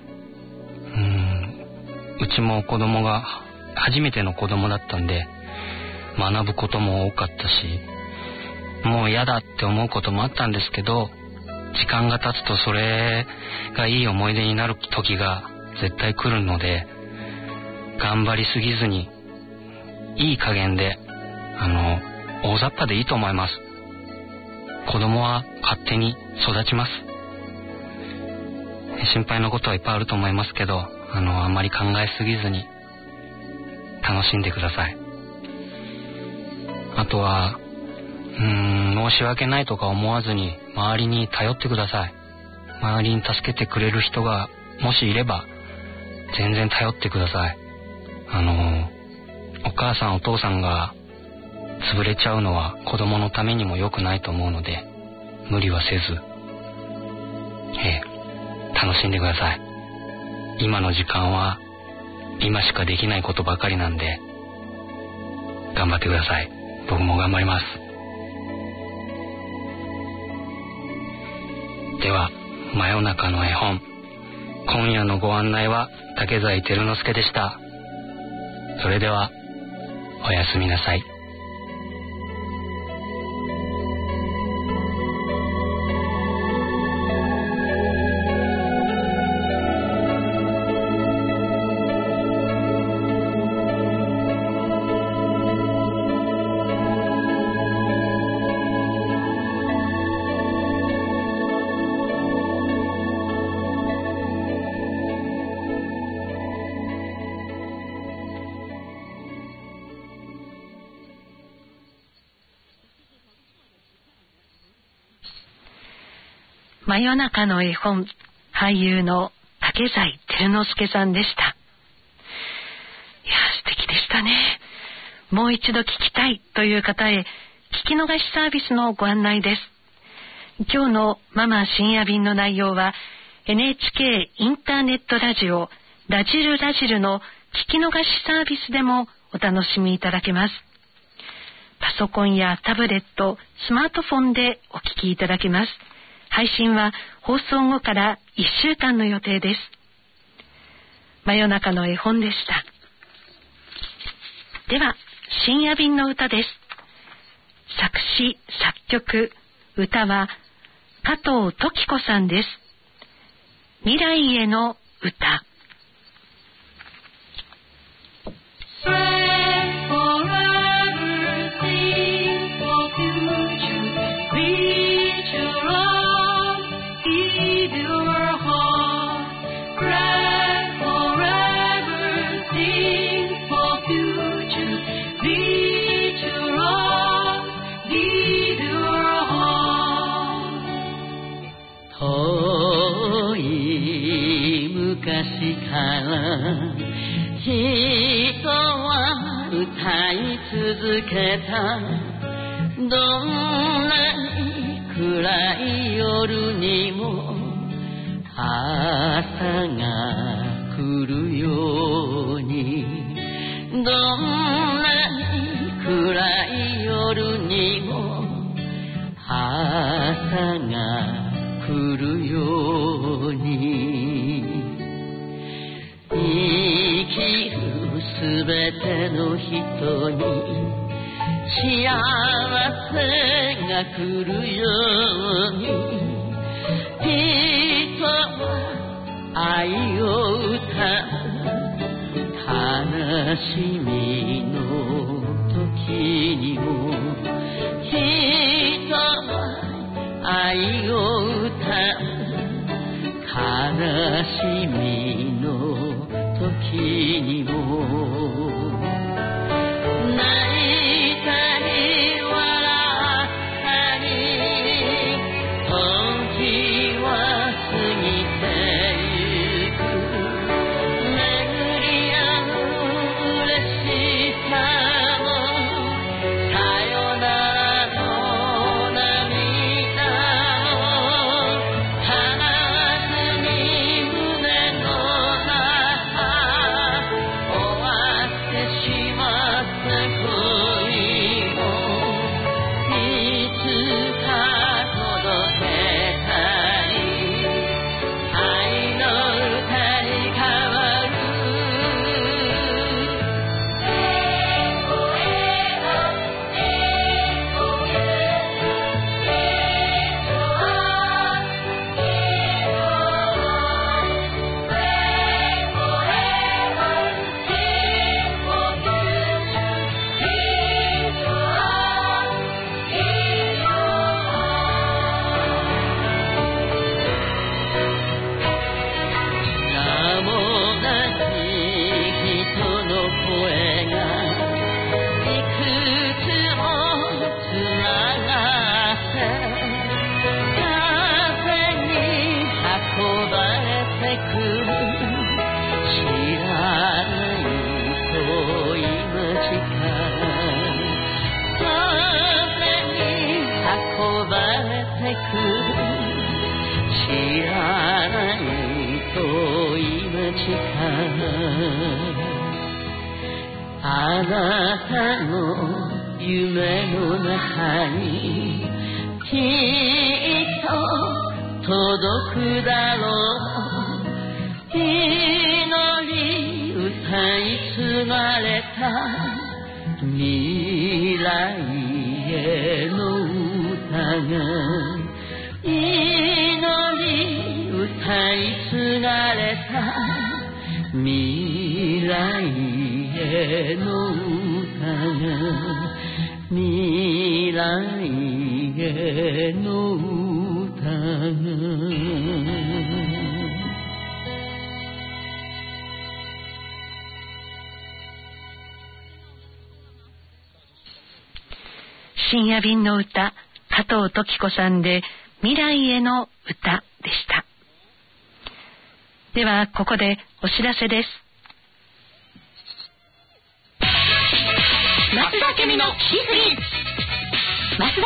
うちも子供が初めての子供だったんで学ぶことも多かったし、もう嫌だって思うこともあったんですけど、時間が経つとそれがいい思い出になる時が絶対来るので、頑張りすぎずにいい加減で大雑把でいいと思います。子供は勝手に育ちます。心配なことはいっぱいあると思いますけど、あんまり考えすぎずに楽しんでください。あとは申し訳ないとか思わずに周りに頼ってください。周りに助けてくれる人がもしいれば全然頼ってください。お母さんお父さんが潰れちゃうのは子供のためにも良くないと思うので、無理はせず楽しんでください。今の時間は今しかできないことばかりなんで頑張ってください。僕も頑張ります。では、真夜中の絵本、今夜のご案内は竹財輝之助でした。それではおやすみなさい。 真夜中の絵本、俳優の竹財輝之助さんでした。いや、素敵でしたね。もう一度聞きたいという方へ、聞き逃しサービスのご案内です。今日のママ深夜便の内容は NHK インターネットラジオラジルラジルの聞き逃しサービスでもお楽しみいただけます。パソコンやタブレット、スマートフォンでお聞きいただけます。配信は放送後から1週間の予定です。真夜中の絵本でした。では、深夜便の歌です。作詞、作曲、歌は加藤登紀子さんです。未来への歌。 昔から人は歌い続けた。どんなに暗い夜にも朝が来るように、どんなに暗い夜にも朝が来るように、生きるすべての人に幸せが来るように、人は愛を歌う。悲しみの時にも人は愛を歌う。悲しみの時にも泣いたり笑ったり、時は過ぎてゆく。巡り合う嬉しさもさよならの涙も悲しみ胸の中終わってしまった恋もいつか届けたい。愛の歌に変わる。名もなき人の声がいくつもつながって風に運ばれてくる。知らない遠い街から風に運ばれてくる。知らない遠い街からあなたの夢の中にきっと届くだろう。祈り歌い継がれた未来への歌が、祈り歌い継がれた未来への歌が、未来への歌が。 深夜便の歌、加藤登紀子さんで未来への歌でした。ではここでお知らせです。 増田明美のキキスギ、増田です。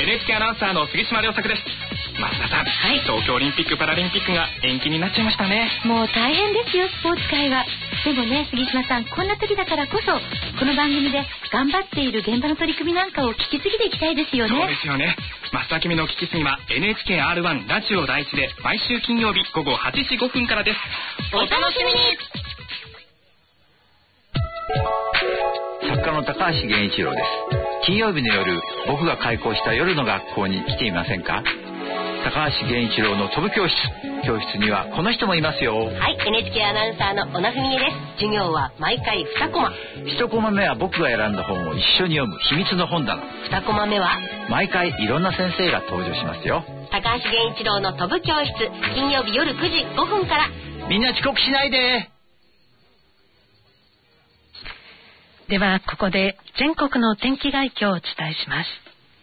NHK アナウンサーの杉島亮作です。増田さん、はい、東京オリンピック・パラリンピックが延期になっちゃいましたね。 もう大変ですよ、スポーツ界は。でもね、杉島さん、こんな時だからこそこの番組で頑張っている現場の取り組みなんかを聞き継ぎでいきたいですよね。 そうですよね。増田明美の聞きすぎは NHK-R1 ラジオ第一で毎週金曜日午後8時5分からです。 お楽しみに。 作家の高橋源一郎です。金曜日の夜、僕が開校した夜の学校に来ていませんか？高橋源一郎の飛ぶ教室。教室にはこの人もいますよ。 はい、 NHK アナウンサーの小名文恵です。授業は毎回2コマ。 1コマ目は僕が選んだ本を一緒に読む秘密の本棚。 2コマ目は毎回いろんな先生が登場しますよ。 高橋源一郎の飛ぶ教室、金曜日夜9時5分から。 みんな遅刻しないで。 ではここで全国の天気概況をお伝えします。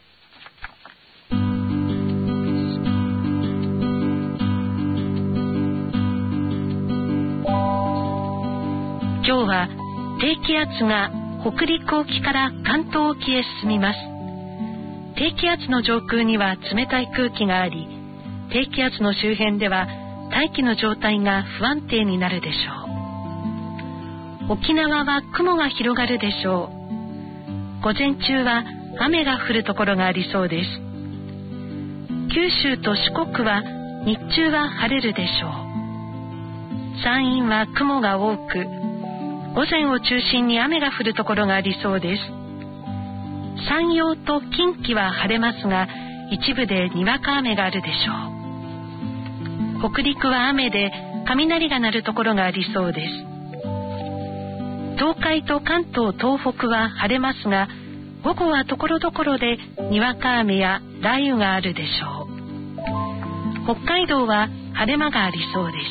今日は低気圧が北陸沖から関東沖へ進みます。低気圧の上空には冷たい空気があり、低気圧の周辺では大気の状態が不安定になるでしょう。沖縄は雲が広がるでしょう。午前中は雨が降るところがありそうです。九州と四国は日中は晴れるでしょう。山陰は雲が多く、午前を中心に雨が降るところがありそうです。山陽と近畿は晴れますが、一部でにわか雨があるでしょう。北陸は雨で雷が鳴るところがありそうです。東海と関東、東北は晴れますが、午後はところどころでにわか雨や雷雨があるでしょう。北海道は晴れ間がありそうです。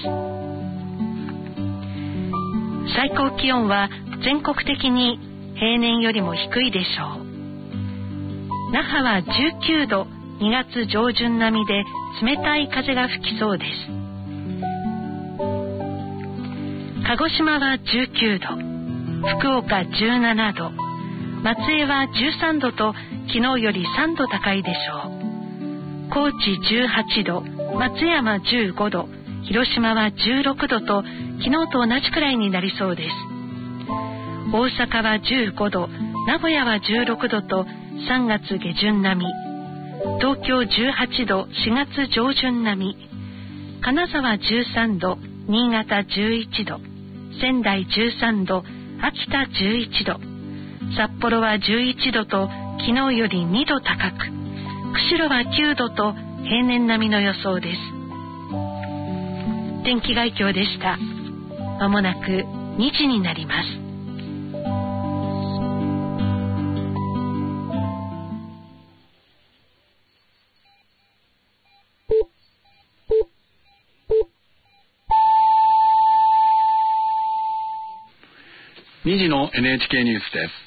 最高気温は全国的に平年よりも低いでしょう。那覇は19度、2月上旬並みで冷たい風が吹きそうです。鹿児島は19度、福岡17度、松江は13度と昨日より3度高いでしょう。高知18度、松山15度、広島は16度と昨日と同じくらいになりそうです。大阪は15度、名古屋は16度と3月下旬並み、東京18度、4月上旬並み、金沢13度、新潟11度、仙台13度、秋田11度、札幌は11度と昨日より2度高く、釧路は9度と平年並みの予想です。天気概況でした。まもなく2時になります。 2時の NHK ニュースです。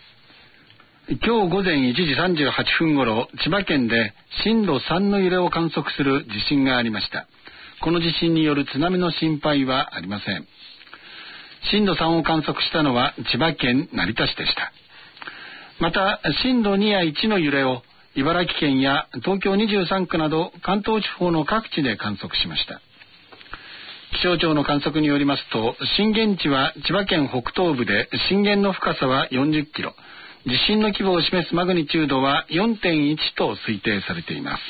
今日午前1時38分ごろ、千葉県で震度3の揺れを観測する地震がありました。この地震による津波の心配はありません。震度3を観測したのは千葉県成田市でした。また震度2や1の揺れを茨城県や東京23区など関東地方の各地で観測しました。気象庁の観測によりますと、震源地は千葉県北東部で震源の深さは40キロ、地震の規模を示すマグニチュードは 4.1 と推定されています。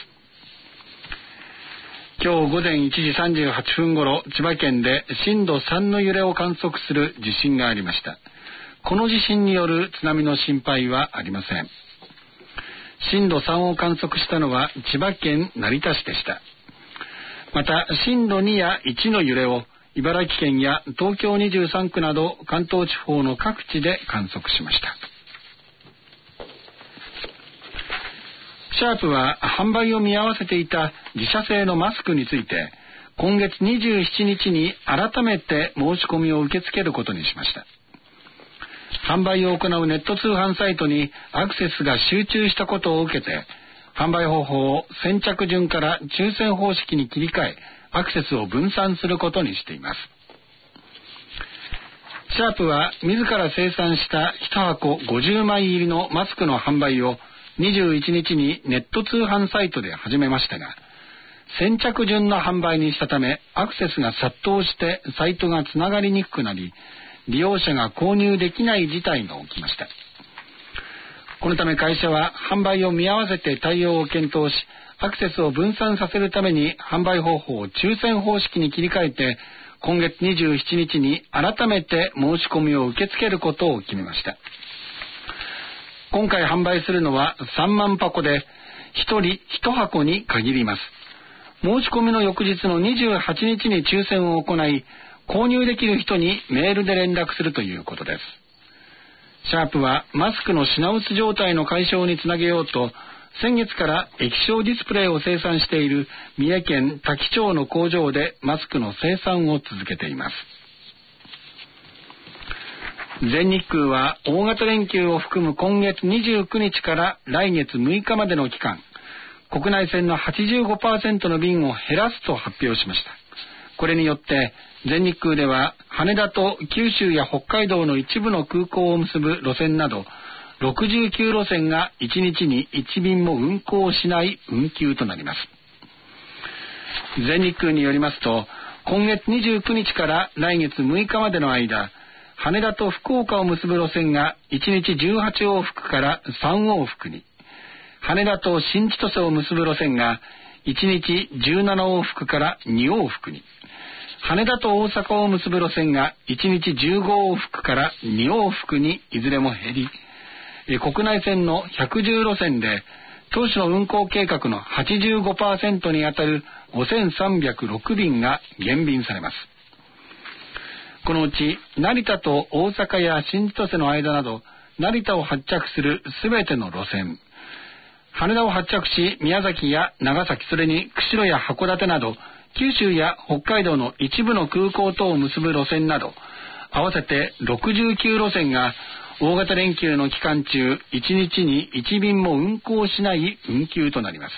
今日午前1時38分ごろ、千葉県で震度3の揺れを観測する地震がありました。この地震による津波の心配はありません。震度3を観測したのは千葉県成田市でした。また震度2や1の揺れを茨城県や東京23区など関東地方の各地で観測しました。シャープは販売を見合わせていた自社製のマスクについて、今月27日に改めて申し込みを受け付けることにしました。販売を行うネット通販サイトにアクセスが集中したことを受けて、 販売方法を先着順から抽選方式に切り替え、アクセスを分散することにしています。シャープは自ら生産した1箱50枚入りのマスクの販売を21日にネット通販サイトで始めましたが、先着順の販売にしたためアクセスが殺到してサイトがつながりにくくなり、利用者が購入できない事態が起きました。このため会社は販売を見合わせて対応を検討し、アクセスを分散させるために販売方法を抽選方式に切り替えて、今月27日に改めて申し込みを受け付けることを決めました。今回販売するのは3万箱で、1人1箱に限ります。申し込みの翌日の28日に抽選を行い、購入できる人にメールで連絡するということです。シャープはマスクの品薄状態の解消につなげようと、先月から液晶ディスプレイを生産している三重県多気町の工場でマスクの生産を続けています。全日空は大型連休を含む今月29日から来月6日までの期間、国内線の 85% の便を減らすと発表しました。これによって全日空では羽田と九州や北海道の一部の空港を結ぶ路線など69路線が1日に1便も運航しない運休となります。全日空によりますと、今月29日から来月6日までの間、羽田と福岡を結ぶ路線が1日18往復から3往復に、羽田と新千歳を結ぶ路線が1日17往復から2往復に、羽田と大阪を結ぶ路線が1日15往復から2往復にいずれも減り、国内線の110路線で当初の運航計画の 85% にあたる5306便が減便されます。このうち成田と大阪や新千歳の間など、成田を発着するすべての路線、羽田を発着し宮崎や長崎、それに釧路や函館など九州や北海道の一部の空港とを結ぶ路線など合わせて69路線が大型連休の期間中1日に1便も運航しない運休となります。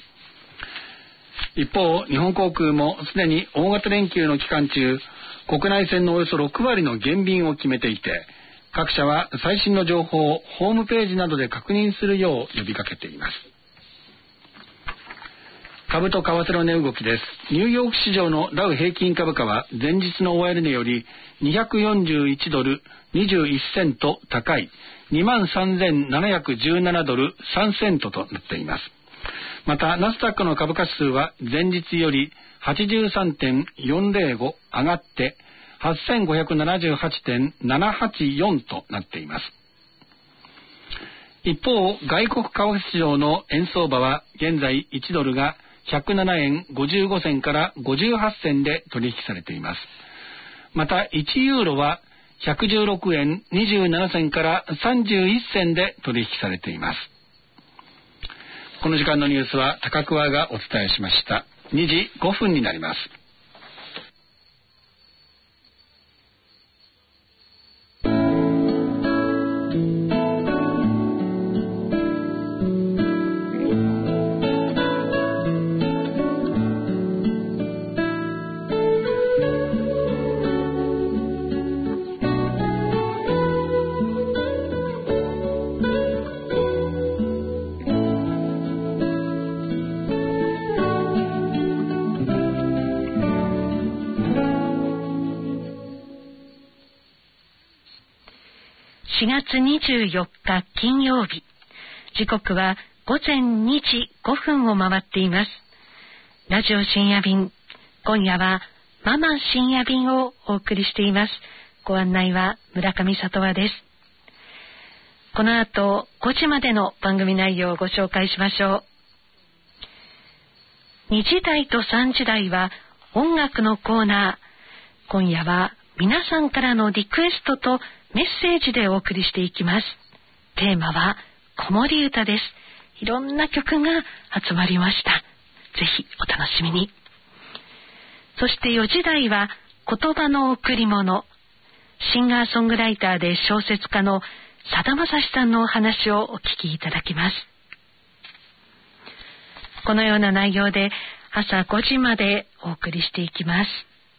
一方、日本航空もすでに大型連休の期間中、国内線のおよそ6割の減便を決めていて、各社は最新の情報をホームページなどで確認するよう呼びかけています。株と為替の値動きです。ニューヨーク市場のダウ平均株価は前日の終値より241ドル21セント高い 23,717 ドル3セントとなっています。またナスダックの株価指数は前日より 83.405 上がって 8578.784 となっています。一方、外国為替市場の円相場は現在1ドルが107円55銭から58銭で取引されています。また1ユーロは116円27銭から31銭で取引されています。この時間のニュースは高桑がお伝えしました。2時5分になります。 4月24日金曜日、時刻は午前2時5分を回っています。ラジオ深夜便、今夜はママ深夜便をお送りしています。ご案内は村上里和です。この後5時までの番組内容をご紹介しましょう。2時台と3時台は音楽のコーナー。今夜は皆さんからのリクエストとメッセージでお送りしていきます。テーマは子守歌です。いろんな曲が集まりました。ぜひお楽しみに。そして4時台は言葉の贈り物。シンガーソングライターで小説家のさだまさしさんのお話をお聞きいただきます。 このような内容で朝5時までお送りしていきます。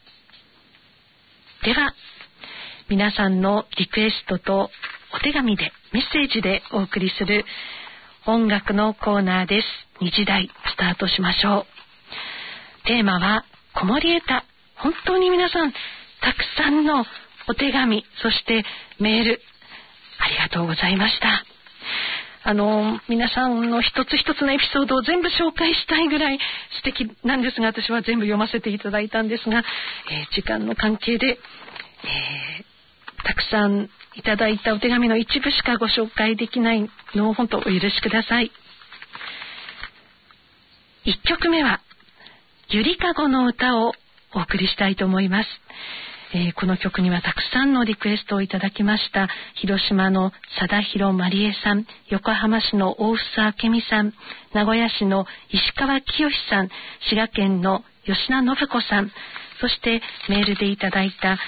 では皆さんのリクエストとお手紙でメッセージでお送りする音楽のコーナーです。2時台スタートしましょう。テーマは子守歌。本当に皆さんたくさんのお手紙、そしてメールありがとうございました。皆さんの一つ一つのエピソードを全部紹介したいぐらい素敵なんですが、私は全部読ませていただいたんですが、時間の関係で、たくさんいただいたお手紙の一部しかご紹介できないのを本当お許しください。1曲目はゆりかごの歌をお送りしたいと思います。この曲にはたくさんのリクエストをいただきました。広島の貞弘まりえさん、横浜市の大房明美さん、名古屋市の石川清さん、滋賀県の吉名信子さん、そしてメールでいただいた、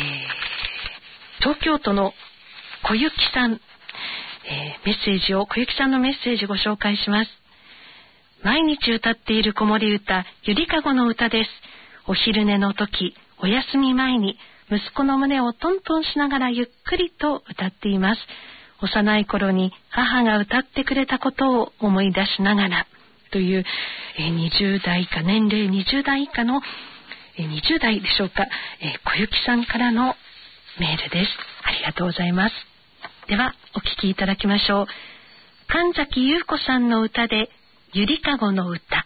東京都の小雪さん、メッセージを、小雪さんのメッセージをご紹介します。毎日歌っている子守歌、ゆりかごの歌です。お昼寝の時、お休み前に息子の胸をトントンしながらゆっくりと歌っています。幼い頃に母が歌ってくれたことを思い出しながらという、20代以下、年齢20代以下の、20代でしょうか、小雪さんからのメールです。ありがとうございます。ではお聞きいただきましょう。神崎優子さんの歌でゆりかごの歌。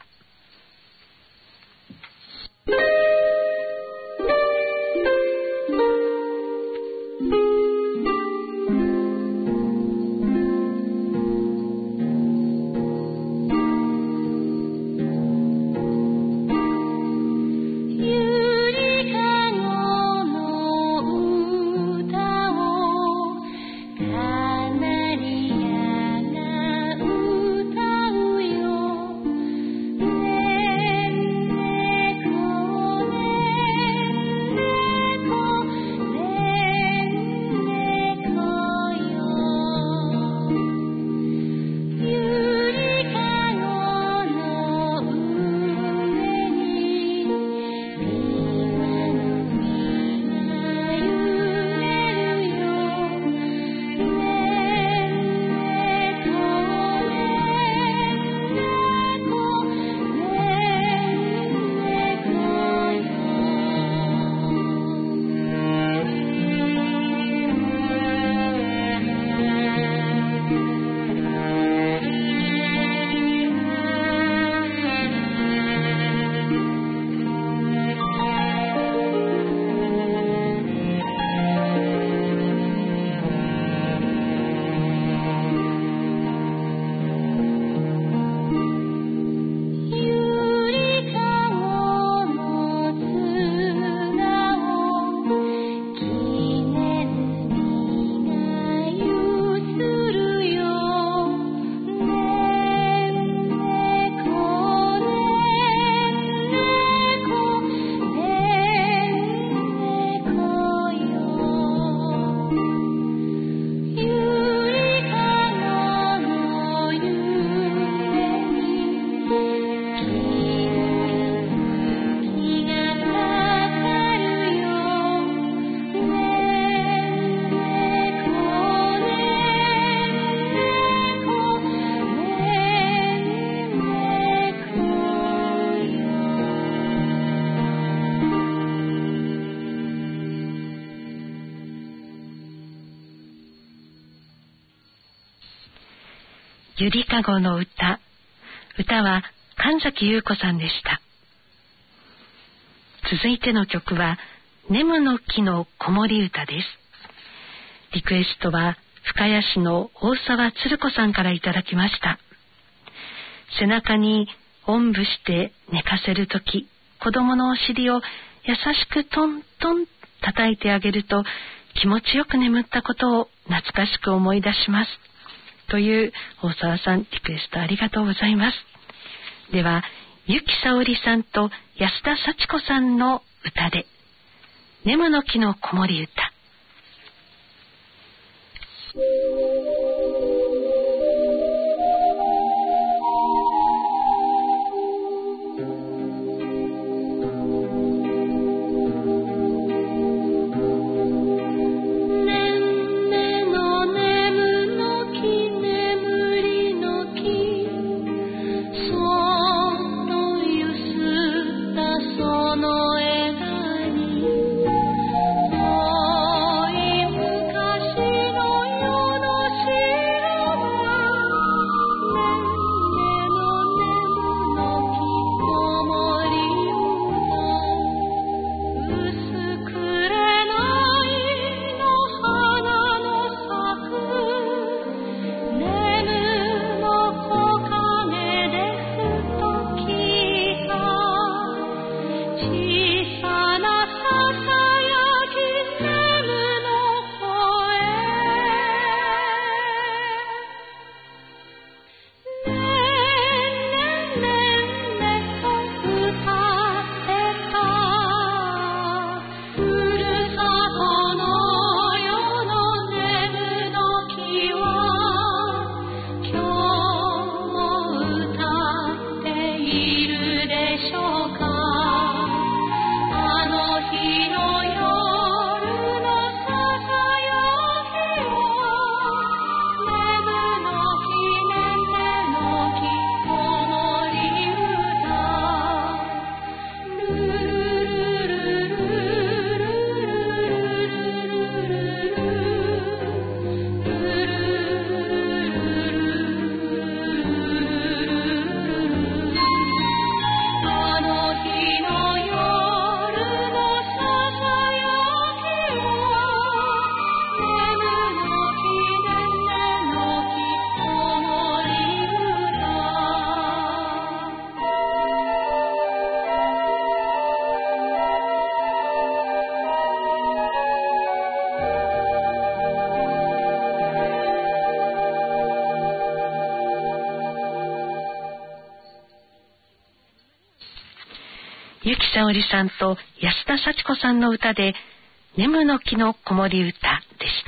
ゆりかごの歌。歌は神崎優子さんでした。続いての曲はネムの木の子守歌です。リクエストは深谷市の大沢鶴子さんからいただきました。背中におんぶして寝かせるとき、子供のお尻を優しくトントン叩いてあげると気持ちよく眠ったことを懐かしく思い出します。という大沢さん、リクエストありがとうございます。では、ゆきさおりさんと安田幸子さんの歌で、ネムの木の子守歌。 由紀さおりさんと安田幸子さんの歌でネムの木の子守歌でした。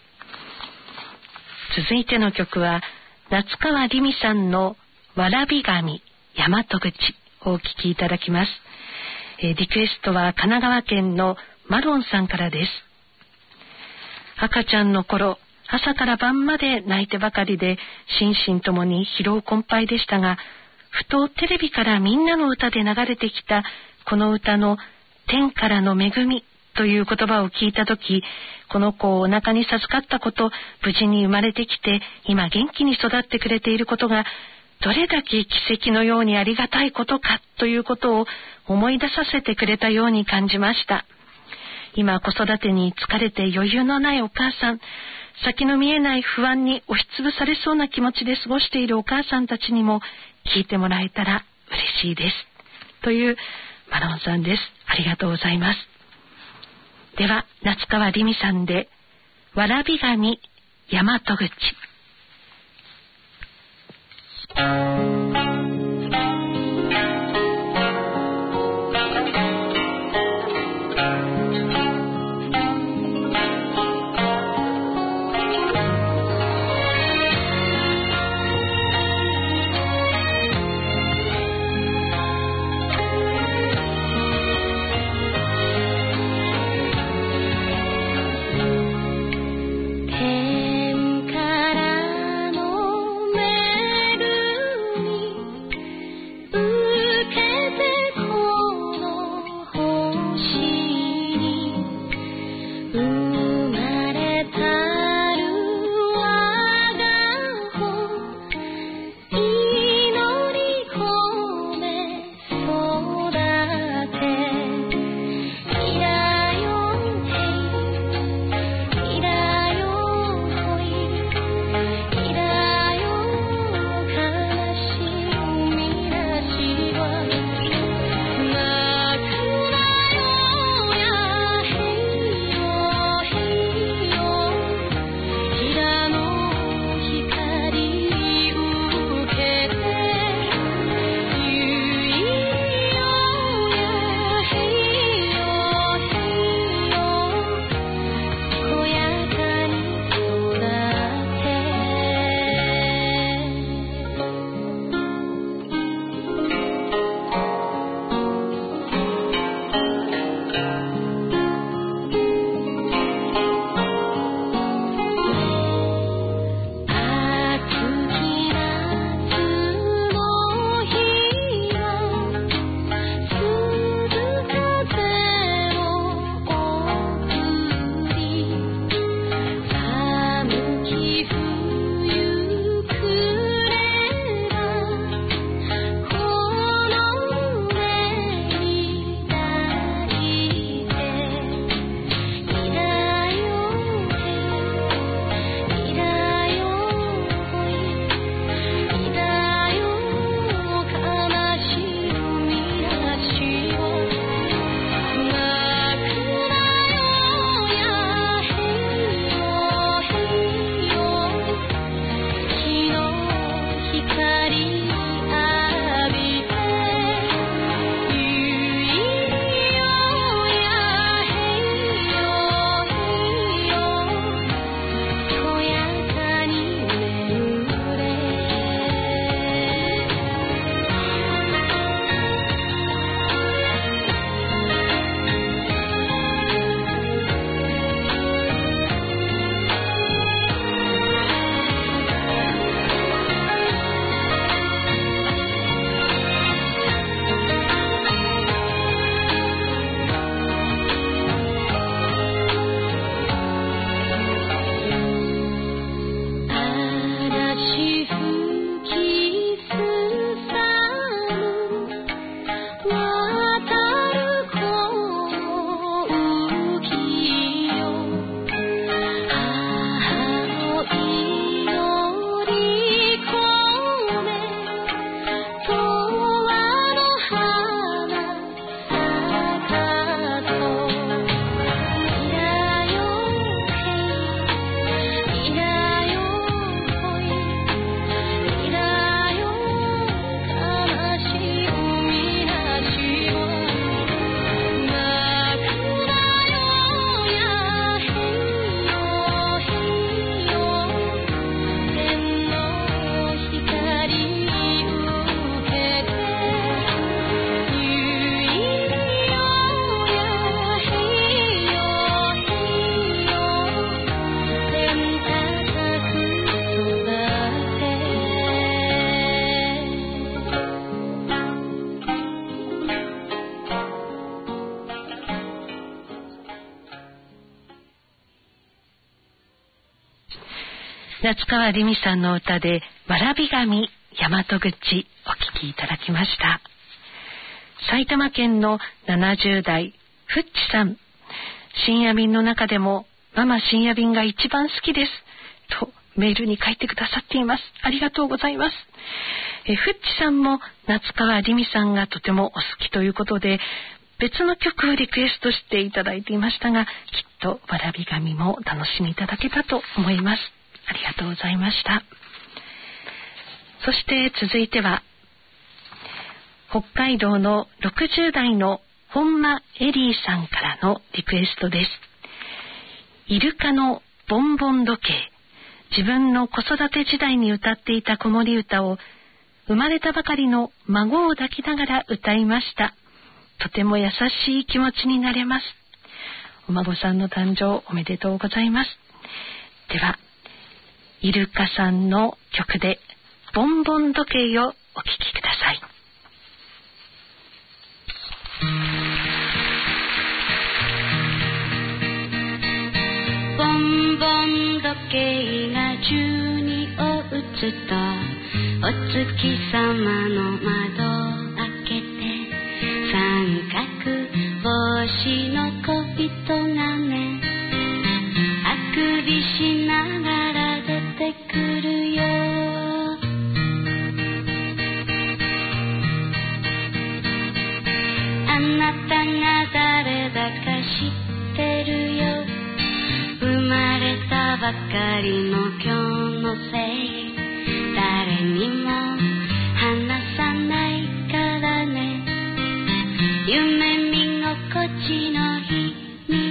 続いての曲は夏川りみさんのわらび神大和口をお聴きいただきます。リクエストは神奈川県のマロンさんからです。赤ちゃんの頃、朝から晩まで泣いてばかりで心身ともに疲労困憊でしたが、ふとテレビからみんなの歌で流れてきたこの歌の天からの恵みという言葉を聞いたとき、この子をお腹に授かったこと、無事に生まれてきて今元気に育ってくれていることがどれだけ奇跡のようにありがたいことかということを思い出させてくれたように感じました。今子育てに疲れて余裕のないお母さん、先の見えない不安に押しつぶされそうな気持ちで過ごしているお母さんたちにも聞いてもらえたら嬉しいですというマロンさんです。ありがとうございます。では夏川りみさんでわらび神大和口。 天からの恵夏川りみさんの歌でわらび神大和口お聴きいただきました。埼玉県の70代ふっちさん、深夜便の中でもママ深夜便が一番好きですとメールに書いてくださっています。ありがとうございます。ふっちさんも夏川りみさんがとてもお好きということで、別の曲をリクエストしていただいていましたが、きっとわらび神も楽しみいただけたと思います。ありがとうございました。そして続いては、北海道の60代の本間エリーさんからのリクエストです。イルカのボンボン時計。自分の子育て時代に歌っていた子守歌を生まれたばかりの孫を抱きながら歌いました。とても優しい気持ちになれます。お孫さんの誕生おめでとうございます。では、イルカさんの曲でボンボン時計をお聴きください。 ボンボン時計が宙にを打つと、お月様の窓開けて、三角帽子の小人がね、あくびしながら出てくるよ。あなたが誰だか知ってるよ。生まれたばかりの今日のせい、誰にも話さないからね。夢見心地の秘密、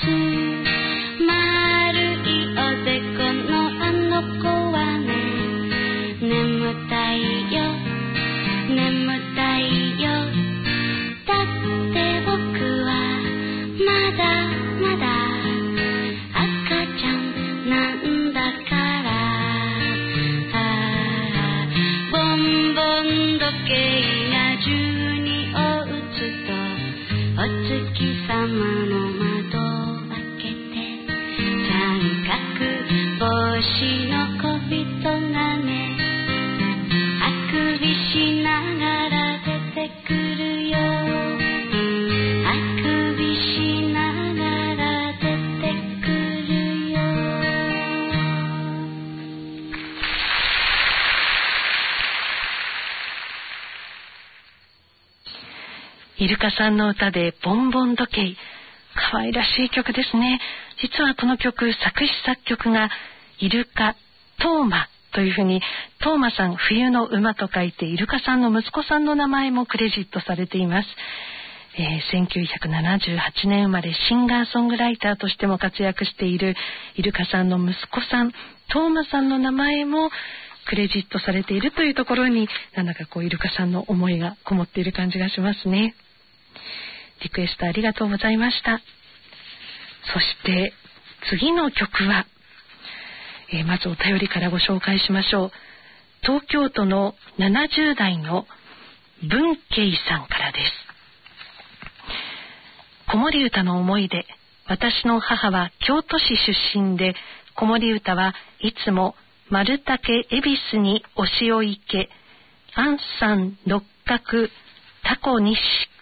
丸いおでこのあの子はね、眠たいよ眠たいよ。だって僕はまだまだ赤ちゃんなんだから。ボンボン時計が12を打つと、お月様の窓を開けて、三角帽子の小人がね、あくびしながら出てくるよ。あくびしながら出てくるよ。 イルカさんの歌でボンボン時計、可愛らしい曲ですね。実はこの曲、作詞作曲がイルカトーマというふうに、トーマさん、冬の馬と書いてイルカさんの息子さんの名前もクレジットされています。1978年生まれ、シンガーソングライターとしても活躍しているイルカさんの息子さんトーマさんの名前もクレジットされているというところに、なんだかイルカさんの思いがこもっている感じがしますね。リクエストありがとうございました。そして次の曲は、まずお便りからご紹介しましょう。東京都の70代の文慶さんからです。子守歌の思い出。私の母は京都市出身で、子守歌はいつも丸竹恵比寿にお潮池、安山六角タコ錦、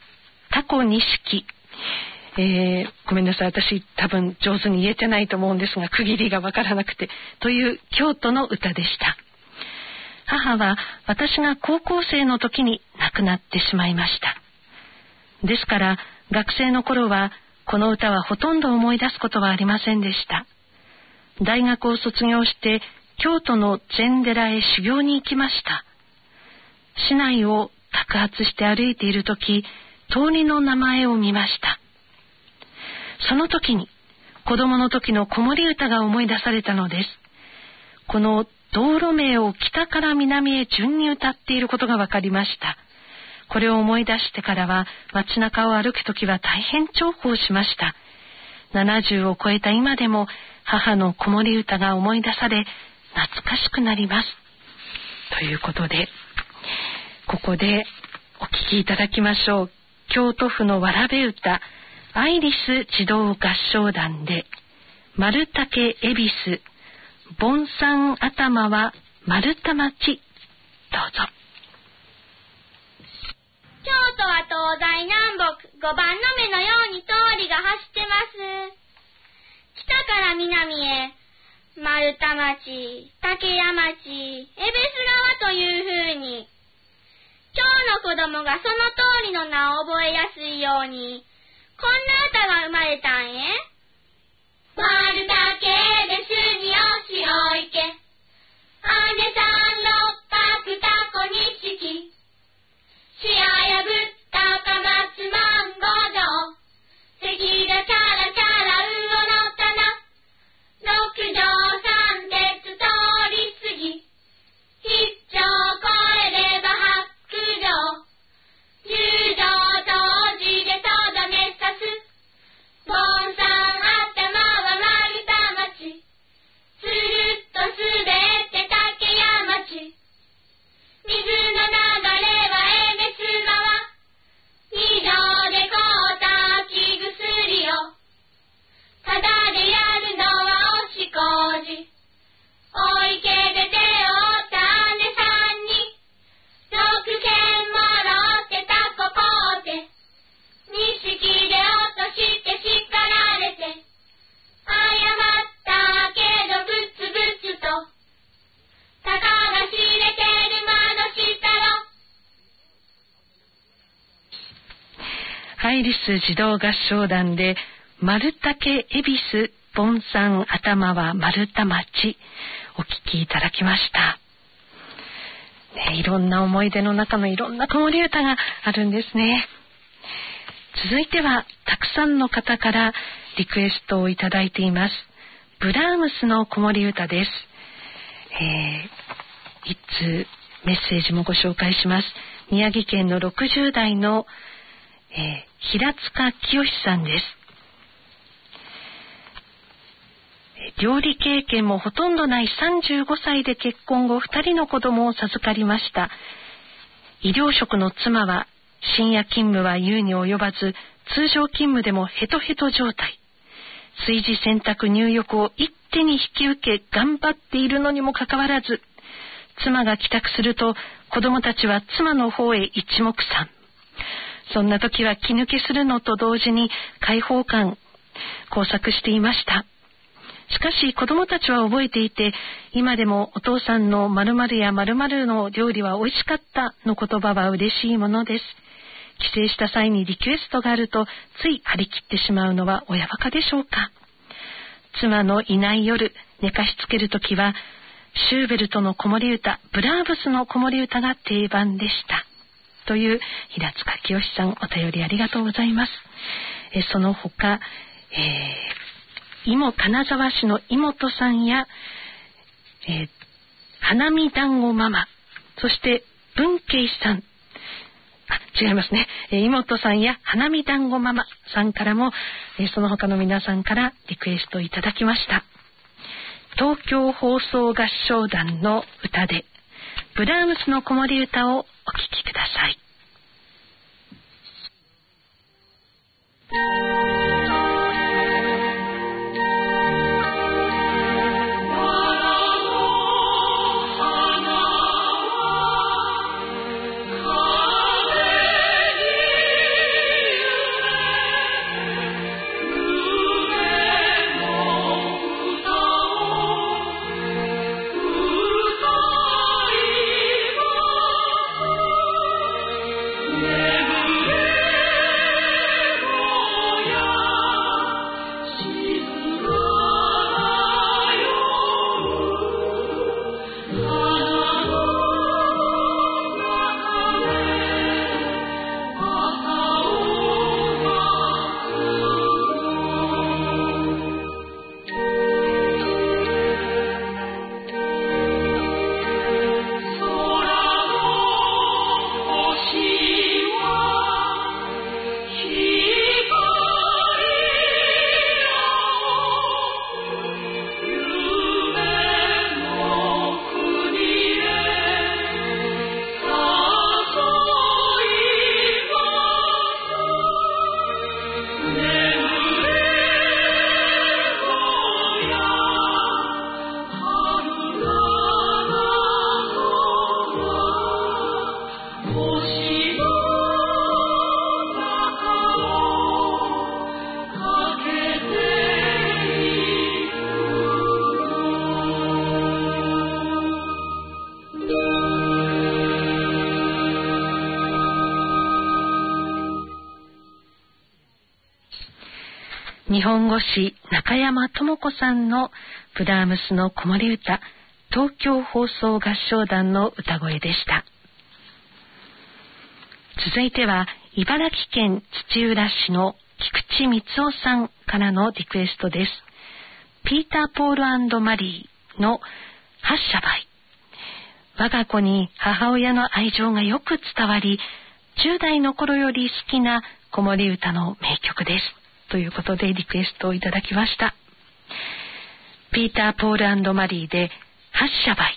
ごめんなさい、私多分上手に言えてないと思うんですが、区切りがわからなくて、という京都の歌でした。母は私が高校生の時に亡くなってしまいました。ですから学生の頃はこの歌はほとんど思い出すことはありませんでした。大学を卒業して京都の禅寺へ修行に行きました。市内を托鉢して歩いている時、通りの名前を見ました。その時に子供の時の子守歌が思い出されたのです。この道路名を北から南へ順に歌っていることが分かりました。これを思い出してからは街中を歩く時は大変重宝しました。70を超えた今でも母の子守歌が思い出され懐かしくなります。ということで、ここでお聴きいただきましょう。京都府のわらべ歌、アイリス児童合唱団で丸竹恵比寿盆山頭は丸太町。どうぞ。 京都は東西南北5番の目のように通りが走ってます。北から南へ丸太町、竹屋町、恵比寿川というふうに、今日の子供がその通りの名を覚えやすいように、こんな歌が生まれたんえ。丸竹で筋よしおいけ、姉さん六白タコ錦、しあやぶったかまつマンゴー城、関田チャラチャラ魚の棚、六条三鉄通り過ぎ、一丁越えれば八九条、十条当時でとどめさす、盆山頭は丸太町、つるっと滑って竹屋町、水の流れはエメス川、二条で買うた秋薬を、ただでやるのはおしこうじ、お池で手を負った姉さんに、6軒もろってたここうて、錦で落として叱られて、謝ったけどブツブツと、たかが知れてる窓下ろ。 ハイリス児童合唱団で丸竹恵比寿盆山頭は丸太町お聴きいただきました、ね、いろんな思い出の中のいろんな子守歌があるんですね。続いてはたくさんの方からリクエストをいただいています。ブラームスの子守歌です。一通メッセージもご紹介します。宮城県の60代の、平塚清さんです。料理経験もほとんどない35歳で結婚後2人の子供を授かりました。医療職の妻は深夜勤務は言うに及ばず、通常勤務でもヘトヘト状態。炊事洗濯入浴を一手に引き受け頑張っているのにもかかわらず、妻が帰宅すると子供たちは妻の方へ一目散。そんな時は気抜けするのと同時に解放感交錯していました。しかし子供たちは覚えていて、今でもお父さんの〇〇や〇〇の料理は美味しかったの言葉は嬉しいものです。帰省した際にリクエストがあるとつい張り切ってしまうのは親バカでしょうか。妻のいない夜、寝かしつけるときはシューベルトの子守歌、ブラーブスの子守歌が定番でしたという平塚清さん、お便りありがとうございます。その他、金沢市の妹さんや、花見団子ママ、そして文慶さん、違いますね、妹さんや花見団子ママさんからも、その他の皆さんからリクエストいただきました。東京放送合唱団の歌でブラームスの子守歌をお聴きください。 Yeah. 日本語詞中山智子さんのブラームスの子守歌、東京放送合唱団の歌声でした。続いては茨城県土浦市の菊池光夫さんからのリクエストです。ピーター・ポール&マリーの発射梅。我が子に母親の愛情がよく伝わり、10代の頃より好きな子守歌の名曲ですということでリクエストをいただきました。ピーター・ポール&マリーで発射梅。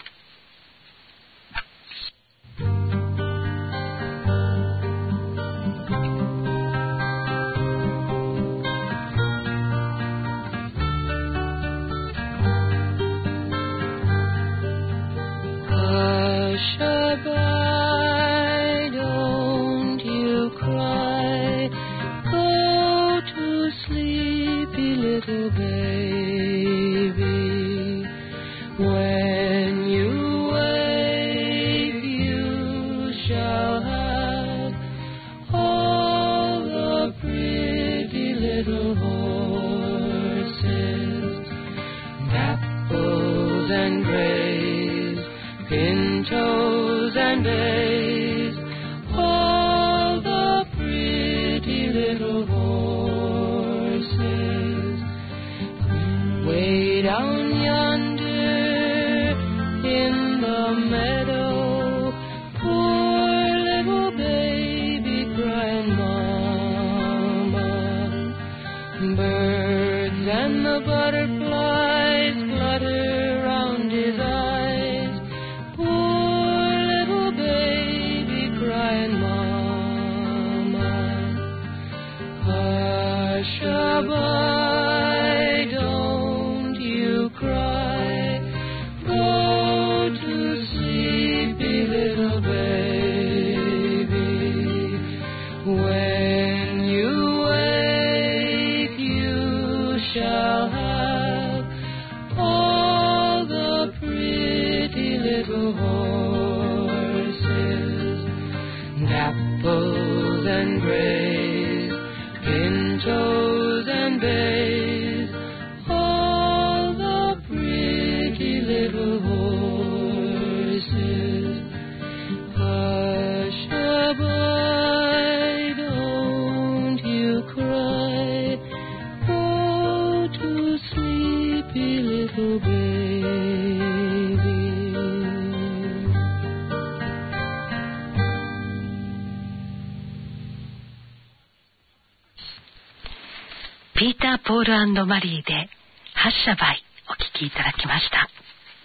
ピーター・ポール&マリーで発射梅お聴きいただきました。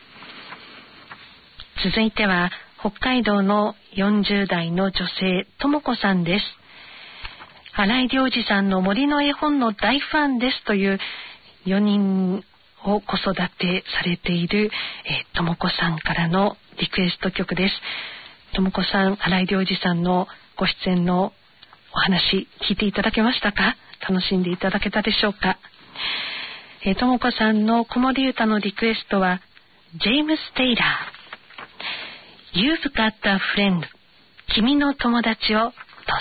続いては北海道の40代の女性ともこさんです。新井良二さんの森の絵本の大ファンですという4人を子育てされているともこさんからのリクエスト曲です。ともこさん、新井良二さんのご出演のお話聞いていただけましたか？楽しんでいただけたでしょうか？ともこさんの子守歌のリクエストはジェームス・テイラー You've Got a Friend 君の友達をどうぞ。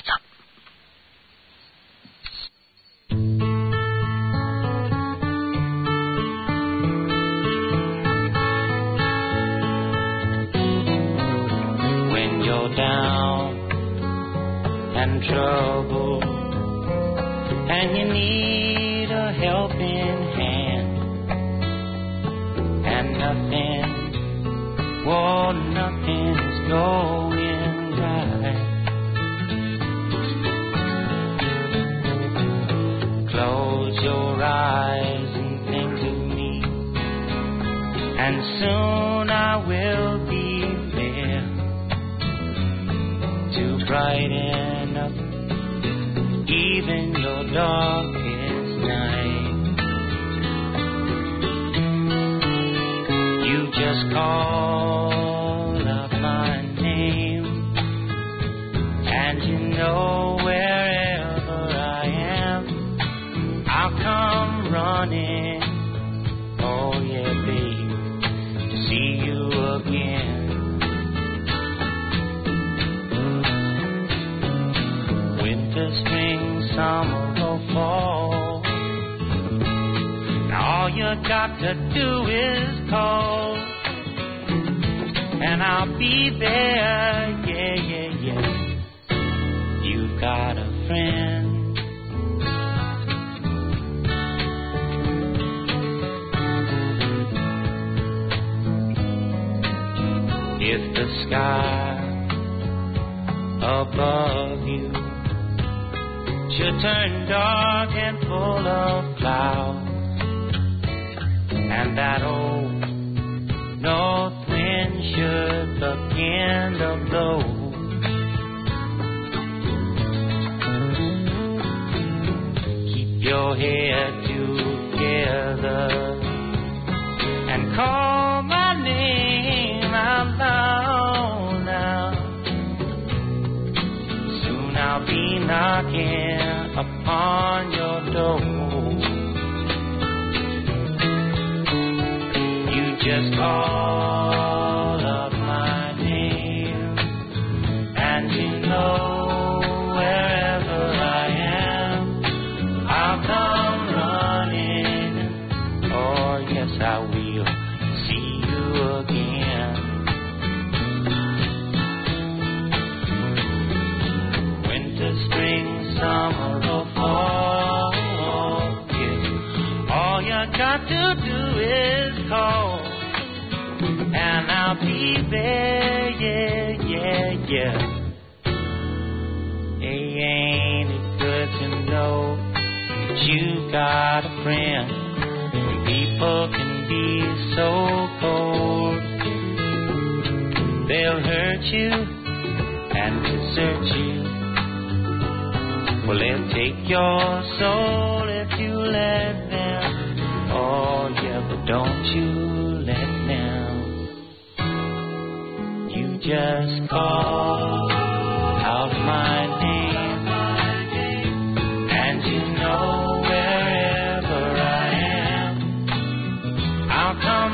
When you're down and troubled and you need a helping hand and nothing's going right. Close your eyes and think of me, and soon I will be there to brighten up even your darkest night. You just call up my name, and you know wherever I am, I'll come running. Oh yeah, babe, to see you again. Winter, spring, summer or fall, you got to do is call, and I'll be there, yeah, yeah, yeah. You've got a friend. If the sky above you should turn dark and full of clouds, and that old north wind should begin to blow, keep your head together and call my name out loud now. Soon I'll be knocking upon your door. You just call up my name, and you know wherever I am, I'll come running. Oh yes, I will see you again. Winter, spring, summer, or fall, yeah. All you got to do is call, and I'll be there, yeah, yeah, yeah. Hey, ain't it good to know that you got a friend? When people can be so cold, they'll hurt you and desert you. Well, they'll take your soul if you let them. Oh, yeah, but don't you let them. You just call out my name, and you know wherever I am, I'll come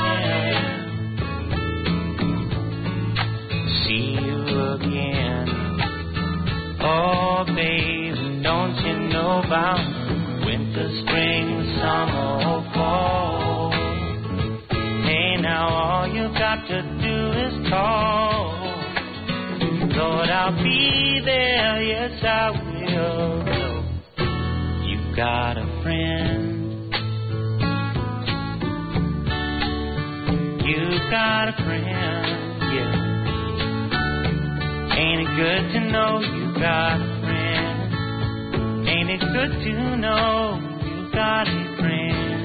running, see you again. Oh, baby, don't you know about winter, spring, summer, or fall? Hey, now all you got to do is call. Lord, I'll be there, yes, I will. You've got a friend. You've got a friend, yeah. Ain't it good to know you got a friend? Ain't it good to know you got a friend?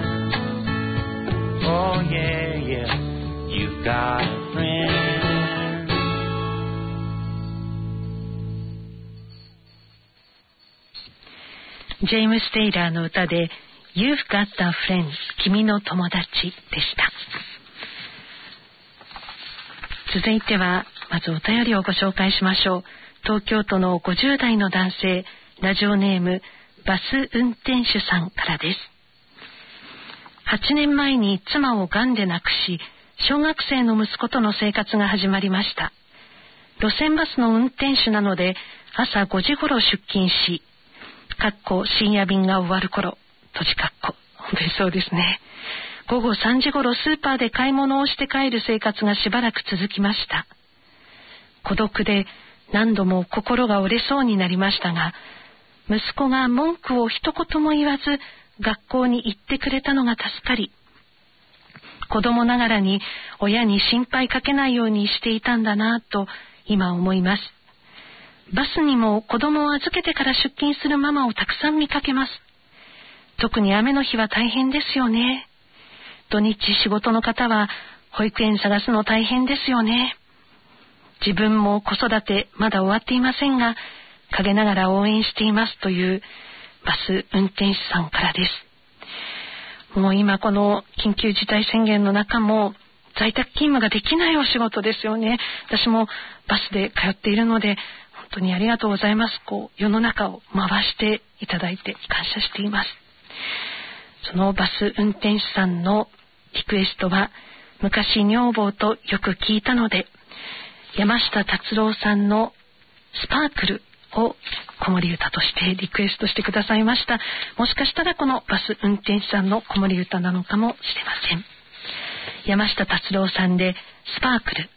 Oh yeah, yeah, you got a friend. ジェームス・テイラーの歌で You've Got a Friend 君の友達でした。続いてはまずお便りをご紹介しましょう。東京都の50代の男性、ラジオネームバス運転手さんからです。8年前に妻をがんで亡くし、小学生の息子との生活が始まりました。路線バスの運転手なので朝5時頃出勤し、深夜便が終わる頃、本当にそうですね。午後3時頃スーパーで買い物をして帰る生活がしばらく続きました。孤独で何度も心が折れそうになりましたが、息子が文句を一言も言わず学校に行ってくれたのが助かり、子供ながらに親に心配かけないようにしていたんだなと今思います。バスにも子供を預けてから出勤するママをたくさん見かけます。特に雨の日は大変ですよね。土日仕事の方は保育園探すの大変ですよね。自分も子育てまだ終わっていませんが、陰ながら応援していますというバス運転手さんからです。もう今この緊急事態宣言の中も在宅勤務ができないお仕事ですよね。私もバスで通っているので本当にありがとうございます。世の中を回していただいて感謝しています。そのバス運転手さんのリクエストは、昔女房とよく聞いたので、山下達郎さんのスパークルを子守歌としてリクエストしてくださいました。もしかしたらこのバス運転手さんの子守歌なのかもしれません。山下達郎さんでスパークル。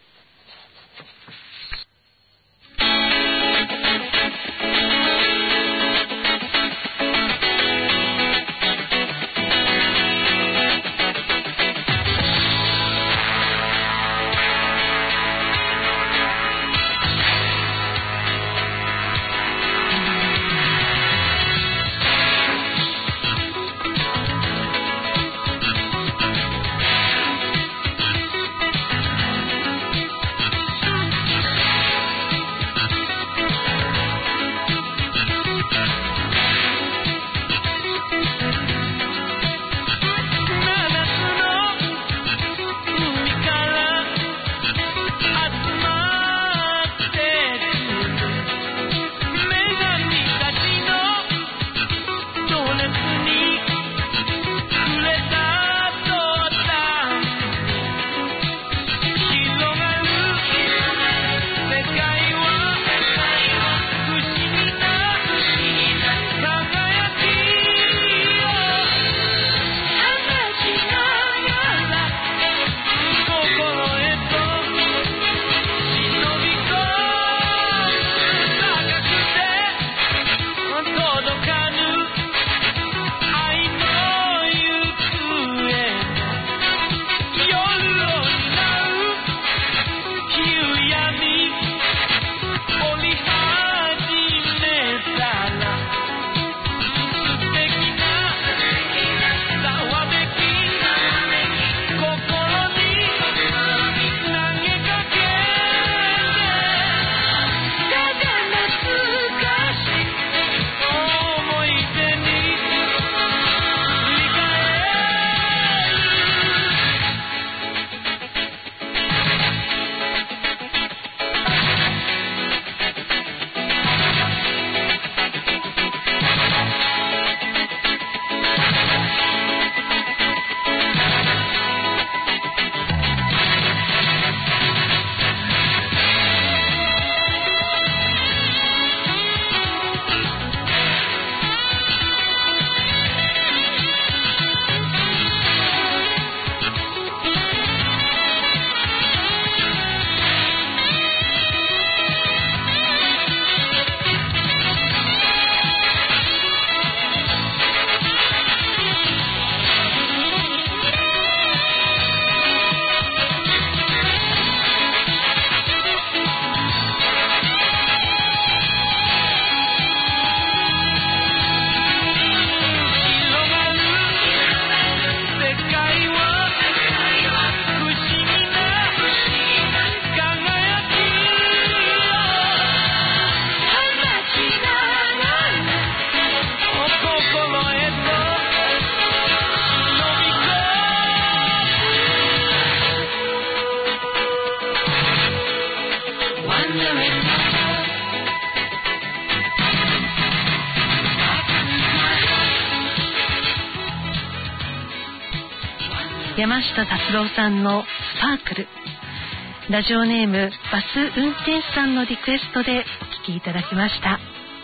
山下達郎さんのスパークル。ラジオネームバス運転手さんのリクエストでお聴きいただきました。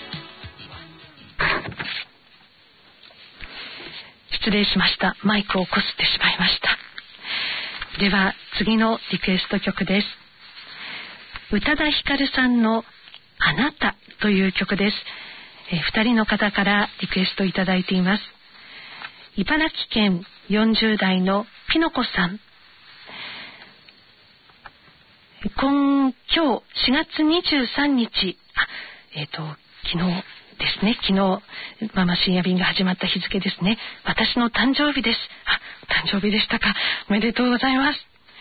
失礼しました。マイクをこすってしまいました。では次のリクエスト曲です。宇多田ヒカルさんのあなたという曲です。2人の方からリクエストいただいています。茨城県40代のピノコさん。今日4月23日、昨日ですね。昨日ママ深夜便が始まった日付ですね。私の誕生日です。誕生日でしたか。おめでとうございます。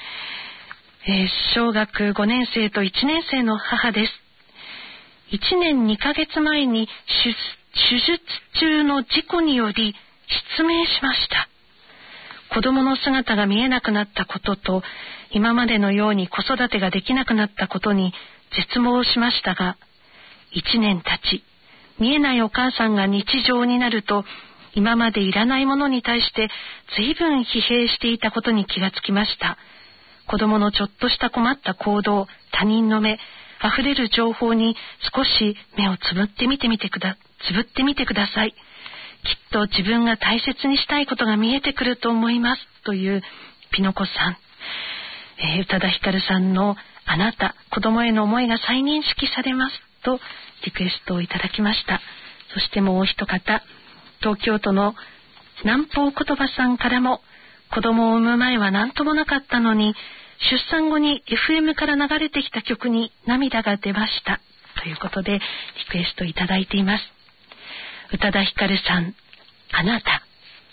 小学5年生と1年生の母です。1年2ヶ月前に手術中の事故により失明しました。子供の姿が見えなくなったことと、今までのように子育てができなくなったことに絶望しましたが、1年経ち、見えないお母さんが日常になると、今までいらないものに対して随分疲弊していたことに気がつきました。子供のちょっとした困った行動、他人の目、 溢れる情報に少し目をつぶってみてください。きっと自分が大切にしたいことが見えてくると思いますというピノコさん、宇多田ヒカルさんのあなた、子供への思いが再認識されますとリクエストをいただきました。そしてもう一方、東京都の南方言葉さんからも、子供を産む前は何ともなかったのに出産後に FM から流れてきた曲に涙が出ましたということでリクエストいただいています。宇多田ヒカルさん、あなた。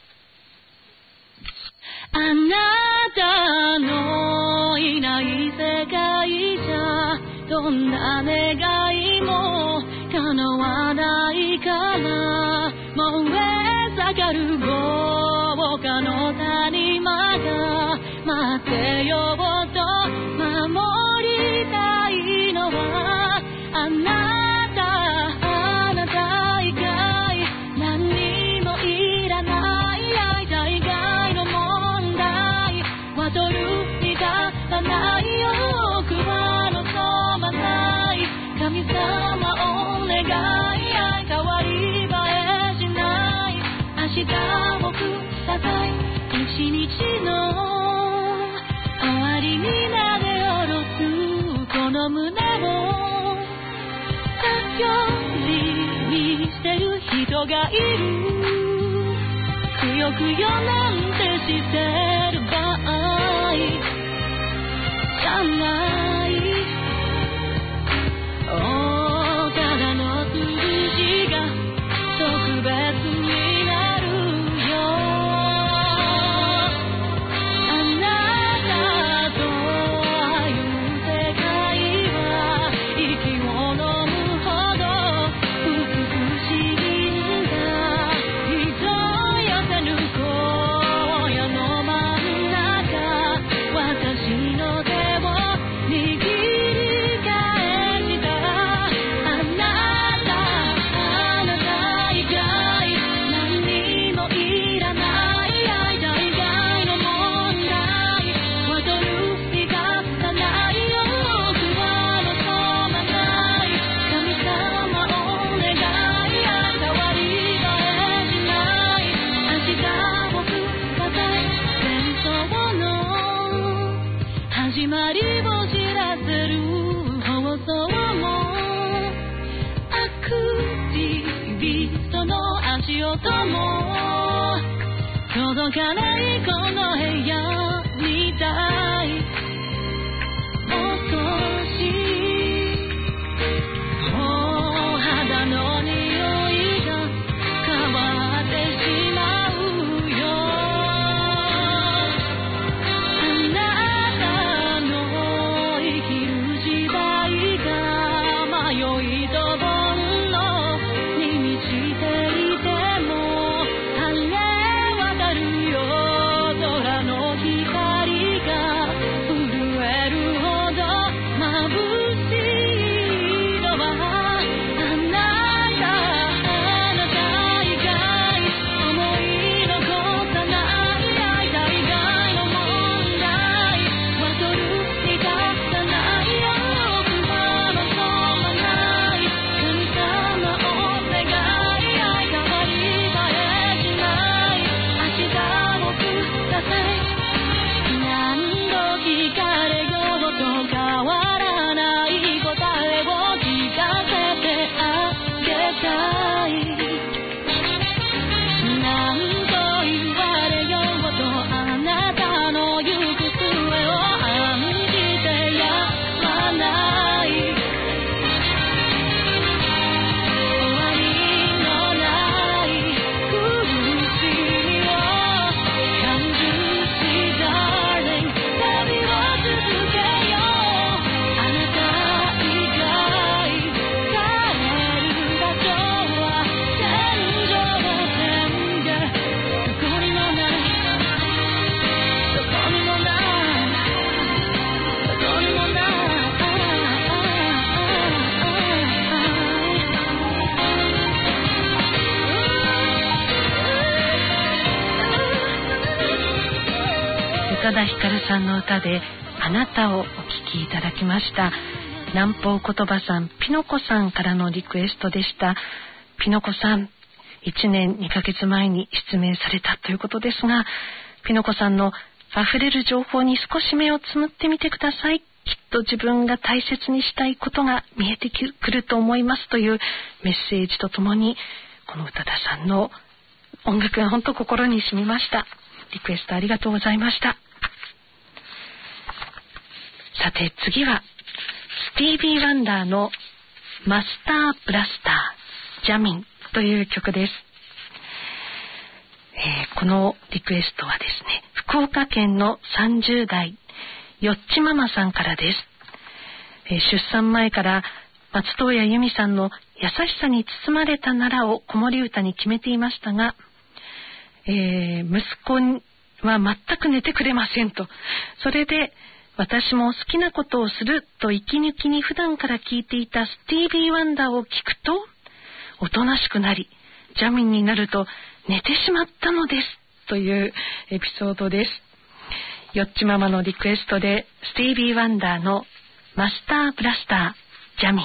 あなたのいない世界じゃどんな願いも叶わないから燃え盛る豪華の谷間が待ってよと守りたいのはあなた以外何にもいらない愛だ以外の問題は取るに立たないよくは望まない神様お願い愛変わり映えしない明日をください一日の終わりになで下ろすこの胸を頼りにしてる人がいるくよくよなんてしてる場合じゃないただの数字が特別になるよあなたという世界は息を飲むほど美しいんだ人寄せぬ荒野の真ん中私の手を握り返したあなた以外何にもいらない愛だ以外の問題は取るに立たないよくは望まない神様お願い愛変わり映えしない明日をください戦争の始まりを知らせる放送もアクティビストの足音も届かないこの部屋みたい少しお肌の匂いが変わってしまうよあなたの生きる時代が迷いと煩悩に満ちていても晴れ渡るよ空の光が震えるほど眩しいのはあなた以外思い残さない愛だ以外の問題は取るに立たないよくは望まない神様お願い愛変わり映えしない明日をください何度聞かれようと変わらない答えを聞かせてあげたい何と言われようとあなたの行く末を案じてやまない終わりのない苦しみを感じし Darling 旅を続けようあなた以外帰れる場所は天上天下どこにもないどこにもないどこにもない宇多田ヒカルさんの歌であなたをお聴きいただきました。 南方言葉さん、ピノコさんからのリクエストでした。ピノコさん、1年2ヶ月前に失明されたということですが、ピノコさんの溢れる情報に少し目をつむってみてください。きっと自分が大切にしたいことが見えてくると思いますというメッセージとともに、この宇多田さんの音楽が本当心に染みました。リクエストありがとうございました。さて次はスティービー・ワンダーのマスター・ブラスター・ジャミンという曲です。このリクエストはですね、福岡県の30代よっちママさんからです。出産前から松任谷由実さんの優しさに包まれたならを子守歌に決めていましたが、息子は全く寝てくれませんと。それで私も好きなことをすると息抜きに普段から聴いていたスティービー・ワンダーを聴くとおとなしくなり、ジャミンになると寝てしまったのですというエピソードです。よっちママのリクエストでスティービー・ワンダーのマスター・ブラスター・ジャミン。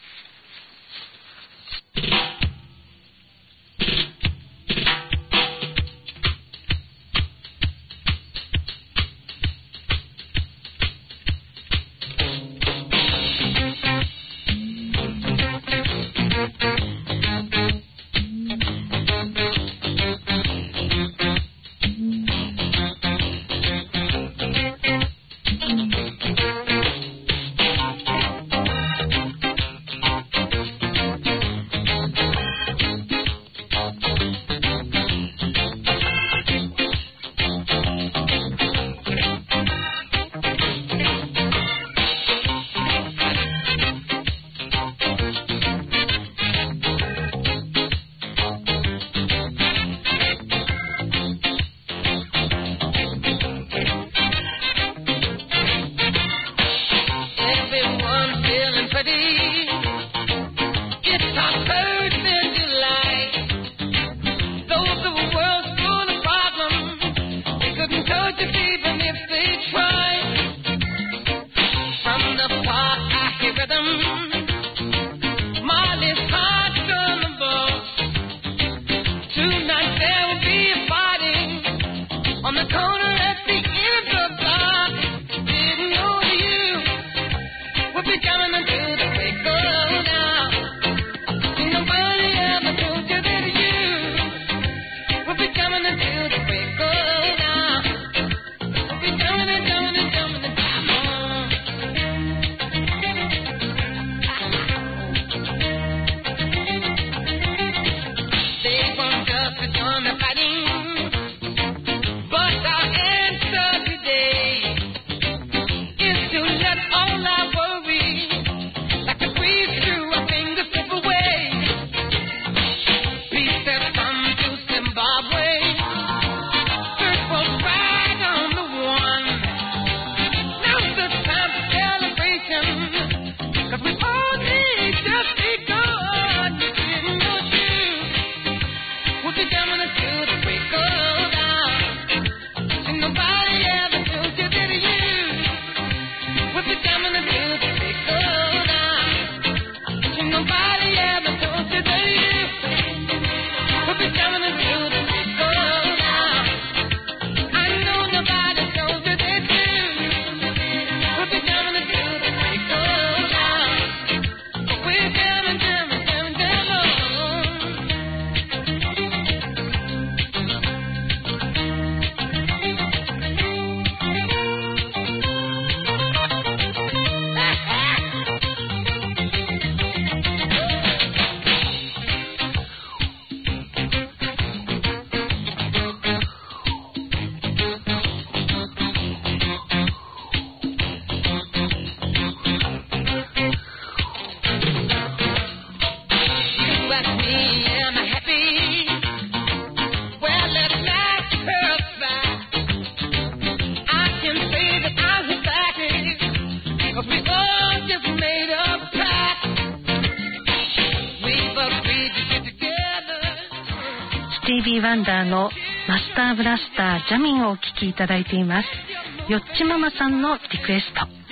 スティービー・ワンダーのマスター・ブラスター・ジャミンをお聴きいただいています。よっちママさんのリクエスト。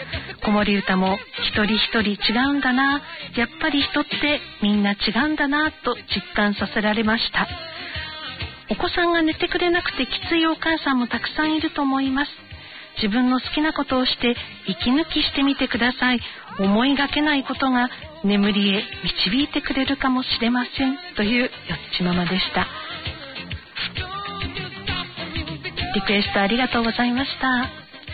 子守歌も一人一人違うんだな、やっぱり人ってみんな違うんだなと実感させられました。お子さんが寝てくれなくてきついお母さんもたくさんいると思います。自分の好きなことをして息抜きしてみてください。思いがけないことが眠りへ導いてくれるかもしれません、というよっちママでした。リクエストありがとうございました。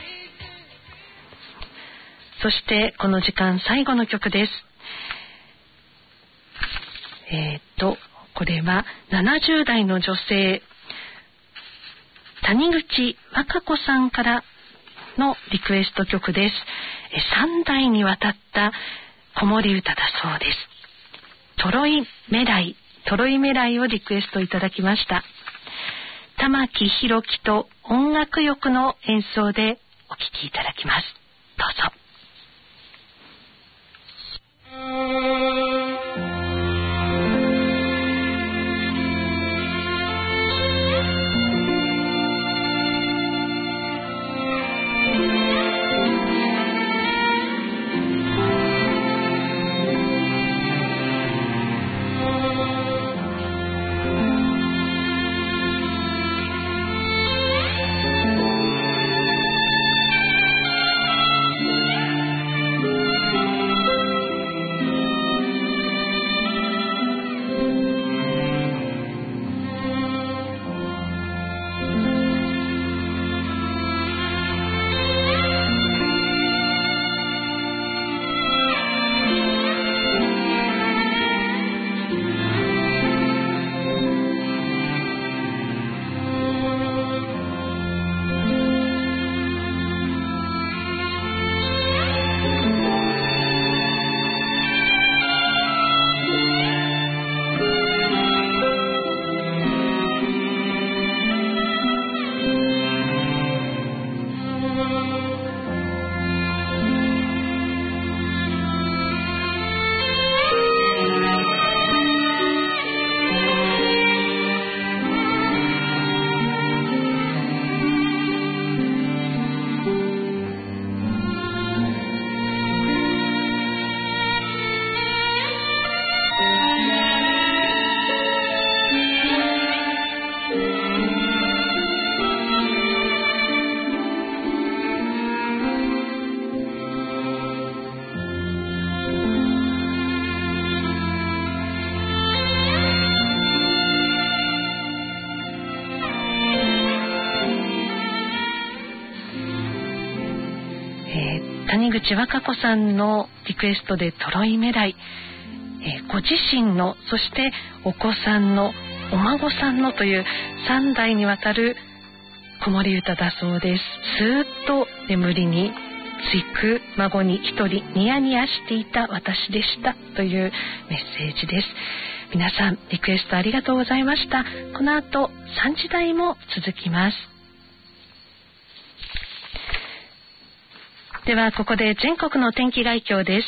そしてこの時間最後の曲です。これは70代の女性谷口和歌子さんからのリクエスト曲です。3代にわたった子守歌だそうです。トロイメライをリクエストいただきました。玉木宏樹と音楽欲の演奏でお聴きいただきます。どうぞ。谷口和歌子さんのリクエストでトロイメライ、ご自身の、そしてお子さんの、お孫さんのという3代にわたる子守歌だそうです。スーッと眠りにつく孫に一人ニヤニヤしていた私でしたというメッセージです。皆さんリクエストありがとうございました。この後3時台も続きます。ではここで全国の天気概況です。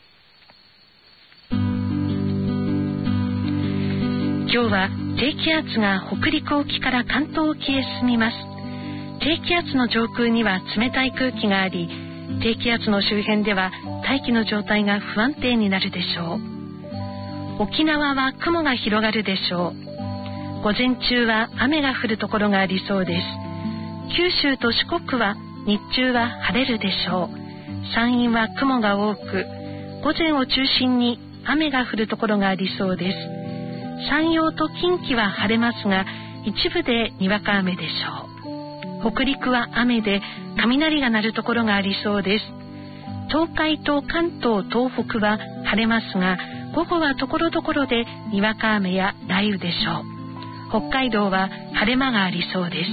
今日は低気圧が北陸沖から関東沖へ進みます。低気圧の上空には冷たい空気があり、低気圧の周辺では大気の状態が不安定になるでしょう。沖縄は雲が広がるでしょう。午前中は雨が降るところがありそうです。九州と四国は日中は晴れるでしょう。山陰は雲が多く、午前を中心に雨が降るところがありそうです。山陽と近畿は晴れますが、一部でにわか雨でしょう。北陸は雨で雷が鳴るところがありそうです。東海と関東、東北は晴れますが、午後はところどころでにわか雨や雷雨でしょう。北海道は晴れ間がありそうです。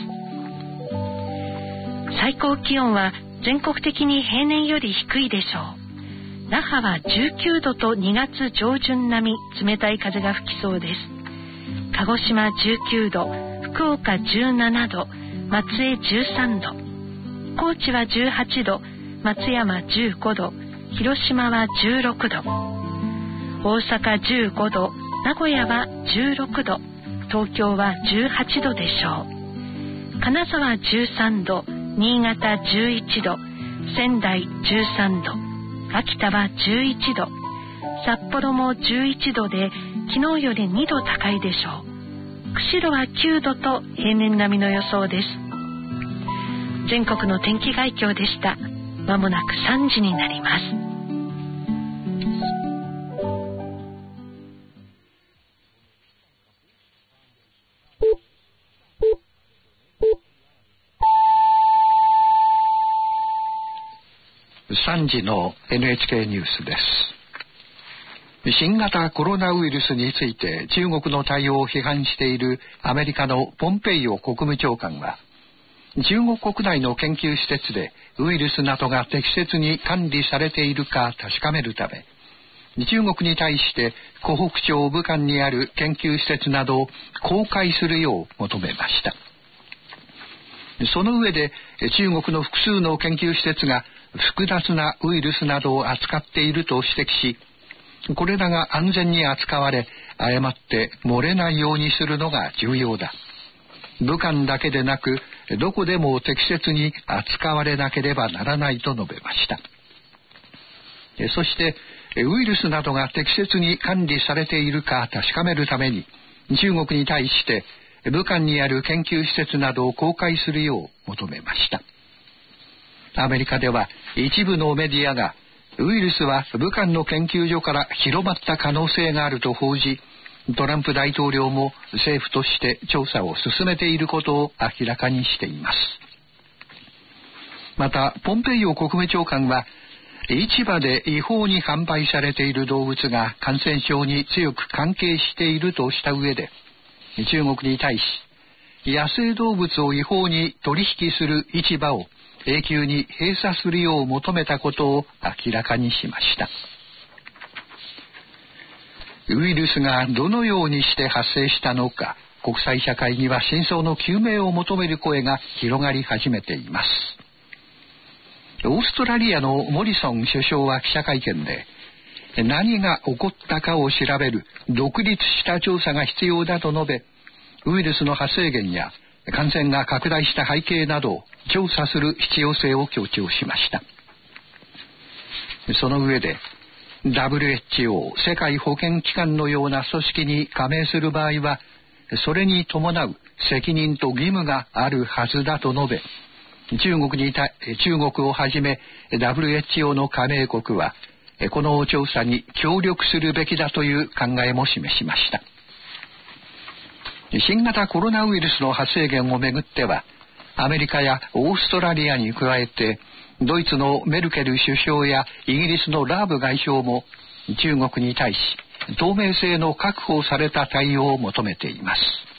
最高気温は全国的に平年より低いでしょう。那覇は19度と2月上旬並み、冷たい風が吹きそうです。鹿児島19度、福岡17度、松江13度、高知は18度、松山15度、広島は16度、大阪15度、名古屋は16度、東京は18度でしょう。金沢13度、新潟11度、 仙台13度、秋田は11度、札幌も11度で昨日より2度高いでしょう。釧路は9度と平年並みの予想です。全国の天気概況でした。まもなく3時になります。 3時の NHK ニュースです。新型コロナウイルスについて中国の対応を批判しているアメリカのポンペイオ国務長官は、中国国内の研究施設でウイルスなどが適切に管理されているか確かめるため、中国に対して湖北省武漢にある研究施設などを公開するよう求めました。その上で、中国の複数の研究施設が複雑なウイルスなどを扱っていると指摘し、これらが安全に扱われ、誤って漏れないようにするのが重要だ。武漢だけでなく、どこでも適切に扱われなければならないと述べました。そして、ウイルスなどが適切に管理されているか確かめるために、中国に対して武漢にある研究施設などを公開するよう求めました。アメリカでは一部のメディアが、ウイルスは武漢の研究所から広まった可能性があると報じ、トランプ大統領も政府として調査を進めていることを明らかにしています。また、ポンペイオ国務長官は、市場で違法に販売されている動物が感染症に強く関係しているとした上で、中国に対し、野生動物を違法に取引する市場を永久に閉鎖するよう求めたことを明らかにしました。ウイルスがどのようにして発生したのか、国際社会には真相の究明を求める声が広がり始めています。オーストラリアのモリソン首相は記者会見で、何が起こったかを調べる独立した調査が必要だと述べ、ウイルスの発生源や感染が拡大した背景などを調査する必要性を強調しました。その上で、WHO 世界保健機関のような組織に加盟する場合は、それに伴う責任と義務があるはずだと述べ、中国をはじめ WHO の加盟国はこの調査に協力するべきだという考えも示しました。新型コロナウイルスの発生源をめぐっては、アメリカやオーストラリアに加えてドイツのメルケル首相やイギリスのラーブ外相も中国に対し透明性の確保された対応を求めています。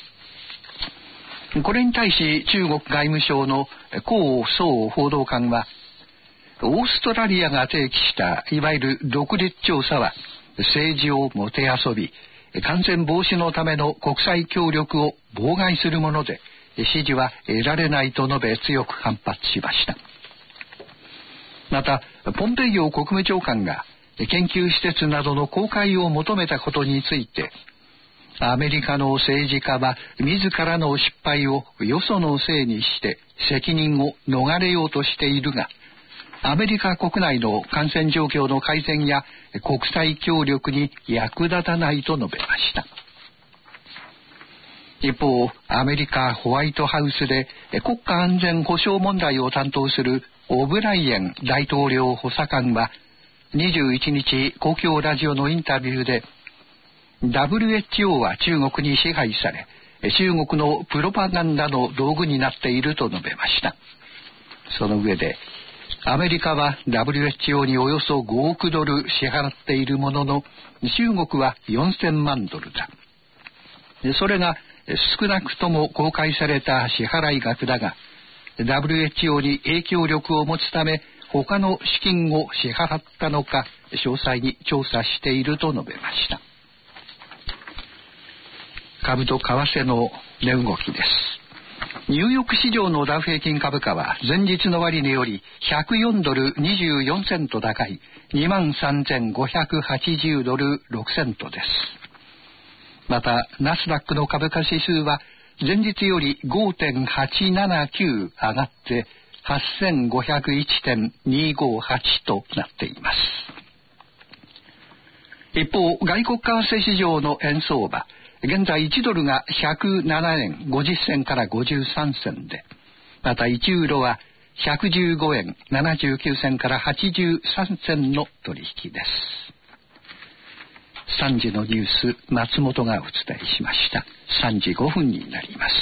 これに対し中国外務省の孔宗報道官は、オーストラリアが提起したいわゆる独立調査は政治をもてあそび、感染防止のための国際協力を妨害するもので、支持は得られないと述べ強く反発しました。また、ポンペイオ国務長官が研究施設などの公開を求めたことについて、アメリカの政治家は自らの失敗をよそのせいにして責任を逃れようとしているが、アメリカ国内の感染状況の改善や国際協力に役立たないと述べました。一方、アメリカホワイトハウスで国家安全保障問題を担当するオブライエン大統領補佐官は21日公共ラジオのインタビューで、WHO は中国に支配され、中国のプロパガンダの道具になっていると述べました。その上で、アメリカは WHO におよそ5億ドル支払っているものの、中国は4000万ドルだ。それが少なくとも公開された支払い額だが、WHO に影響力を持つため他の資金を支払ったのか詳細に調査していると述べました。株と為替の値動きです。ニューヨーク市場のダウ平均株価は前日の終値より104ドル24セント高い 23,580 ドル6セントです。またナスダックの株価指数は前日より 5.879 上がって 8501.258 となっています。一方、外国為替市場の円相場、現在1ドルが107円50銭から53銭で、また1ユーロは115円79銭から83銭の取引です。3時のニュース、松本がお伝えしました。3時5分になります。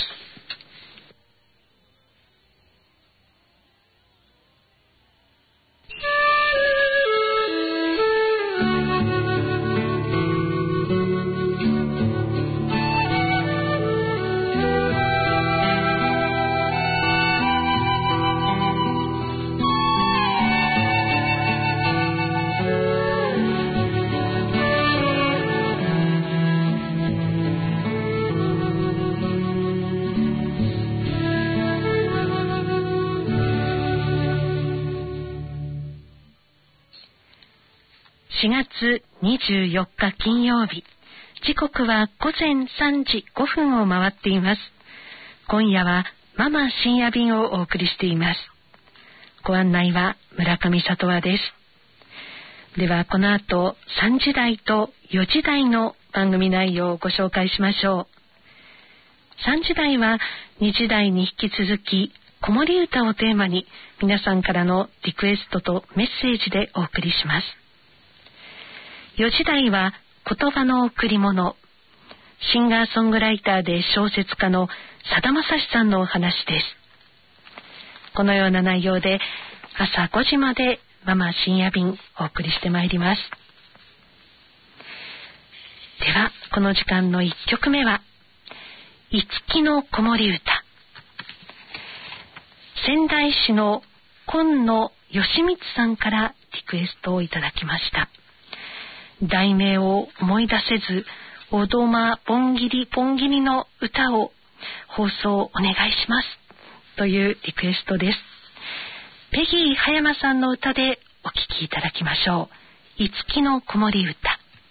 4月24日金曜日、時刻は午前3時5分を回っています。今夜はママ深夜便をお送りしています。ご案内は村上里和です。ではこの後3時台と4時台の番組内容をご紹介しましょう。3時台は2時台に引き続き子守歌をテーマに皆さんからのリクエストとメッセージでお送りします。4時台は言葉の贈り物、シンガーソングライターで小説家のさだまさしさんのお話です。このような内容で朝5時までママ深夜便お送りしてまいります。ではこの時間の1曲目は、いつきの子守歌、仙台市の今野義光さんからリクエストをいただきました。題名を思い出せず、おどまぼんぎりぼんぎりの歌を放送お願いしますというリクエストです。ペギー葉山さんの歌でお聴きいただきましょう。いつきの子守歌。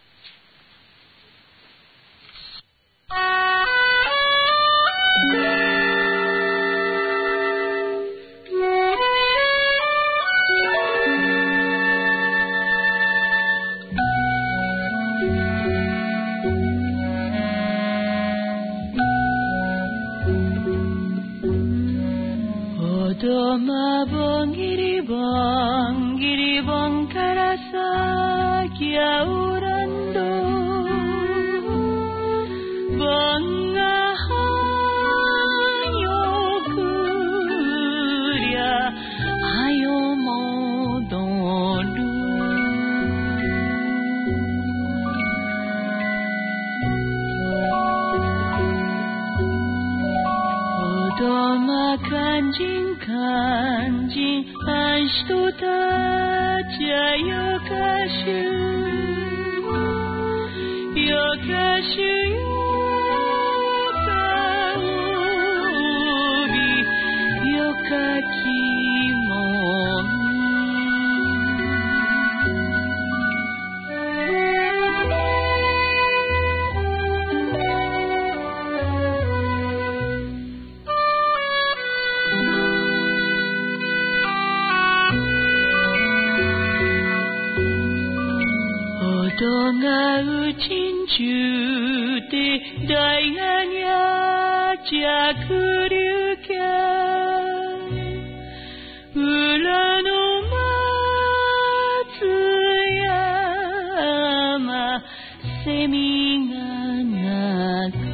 どまぼんぎりぼんぎりぼんからさきやおらんどぼんがはよくりゃはよもどるおどまかんじん肝心あんしとたちゃよかしゅよかしゅよかおびよかきもんどがうちんちゅうてだいがにゃちゃくりゅうきゃうらのまつやませみがなく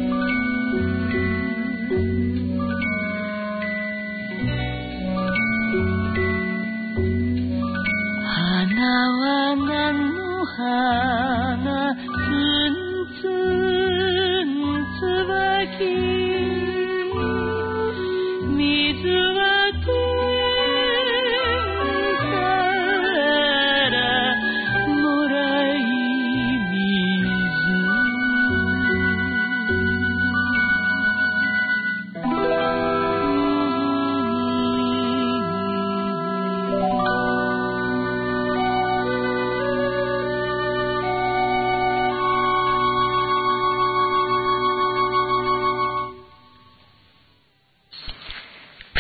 花はなん花つんつんつばき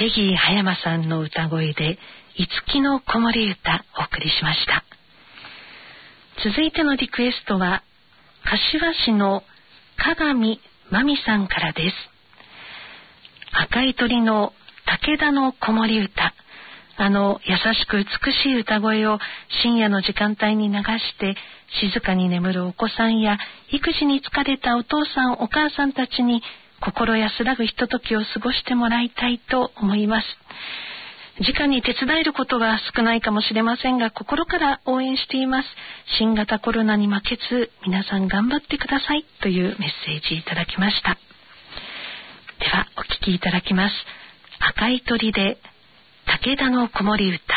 ペギー葉山さんの歌声で五木の子守歌お送りしました。続いてのリクエストは柏市の鏡真美さんからです。赤い鳥の武田の子守歌、優しく美しい歌声を深夜の時間帯に流して静かに眠るお子さんや育児に疲れたお父さんお母さんたちに心安らぐひとときを過ごしてもらいたいと思います。直に手伝えることは少ないかもしれませんが、心から応援しています。新型コロナに負けず皆さん頑張ってくださいというメッセージいただきました。ではお聴きいただきます。赤い鳥で武田の子守歌。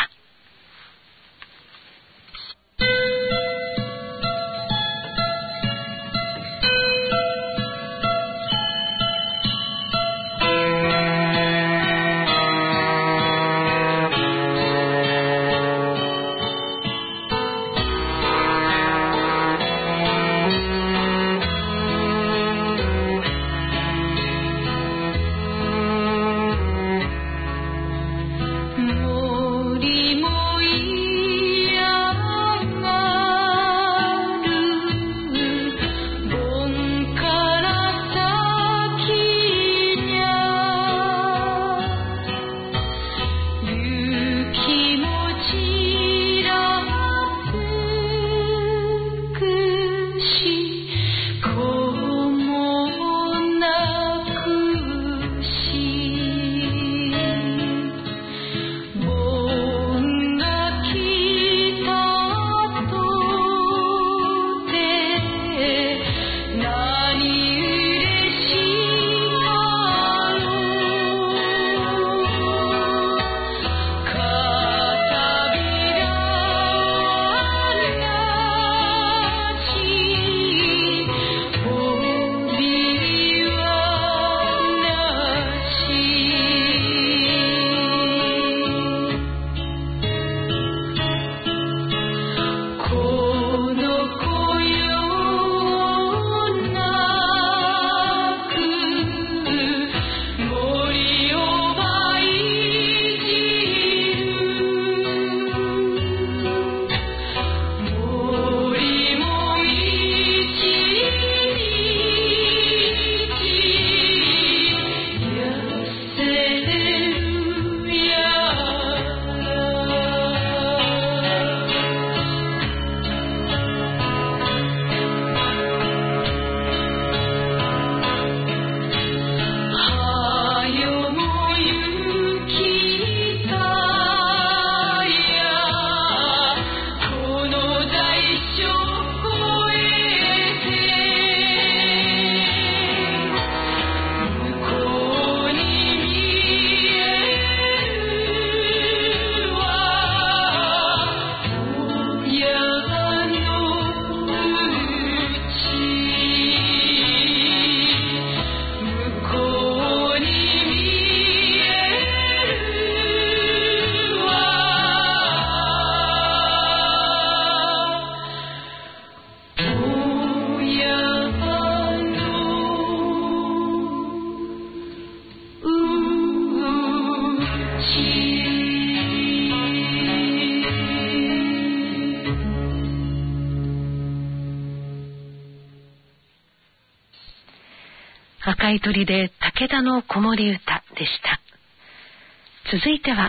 赤い鳥で武田の子守歌でした。続いては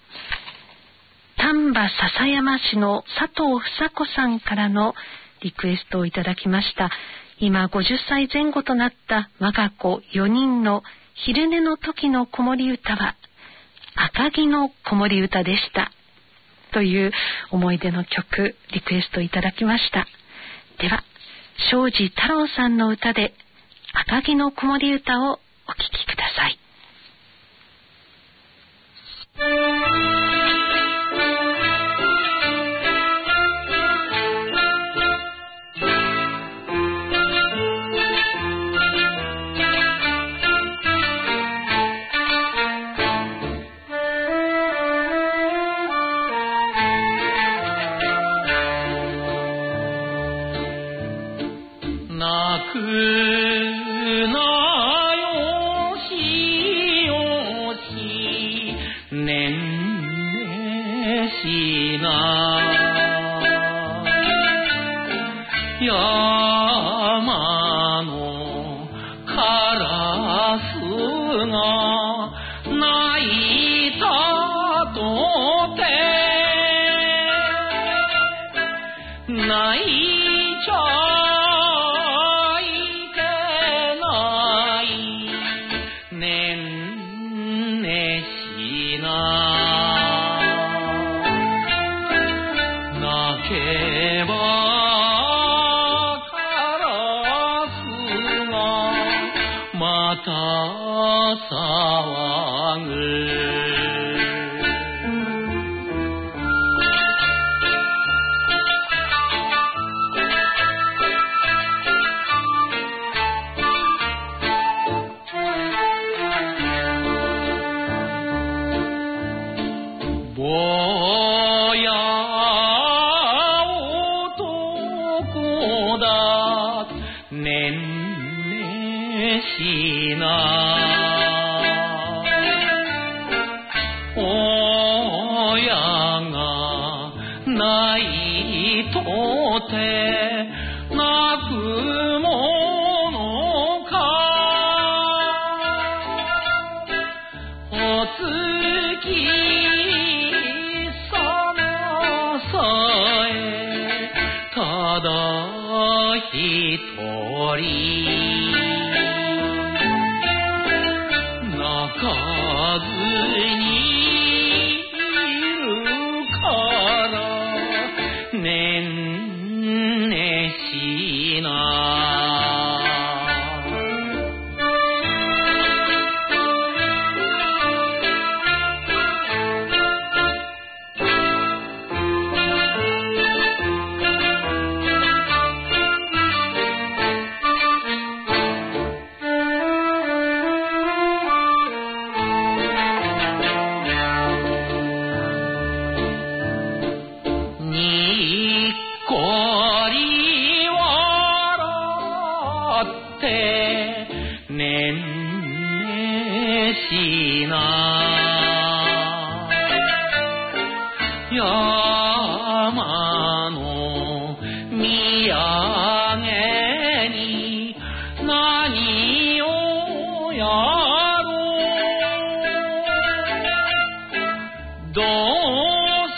丹波篠山市の佐藤房子さんからのリクエストをいただきました。今50歳前後となった我が子4人の昼寝の時の子守歌は赤城の子守歌でしたという思い出の曲リクエストいただきました。では庄司太郎さんの歌で赤城の子守歌をお聴きください。 泣くなよししな山のカラスが鳴いたとて泣いちゃいけないねんねしな泣けばカラスがまた騒ぐぼや男だねんねしな親が泣いとて泣くものかお月さまさえただ一人泣かずにいるからねんねしなにっこり笑ってねんねしな山の土産に何をやろうどうせ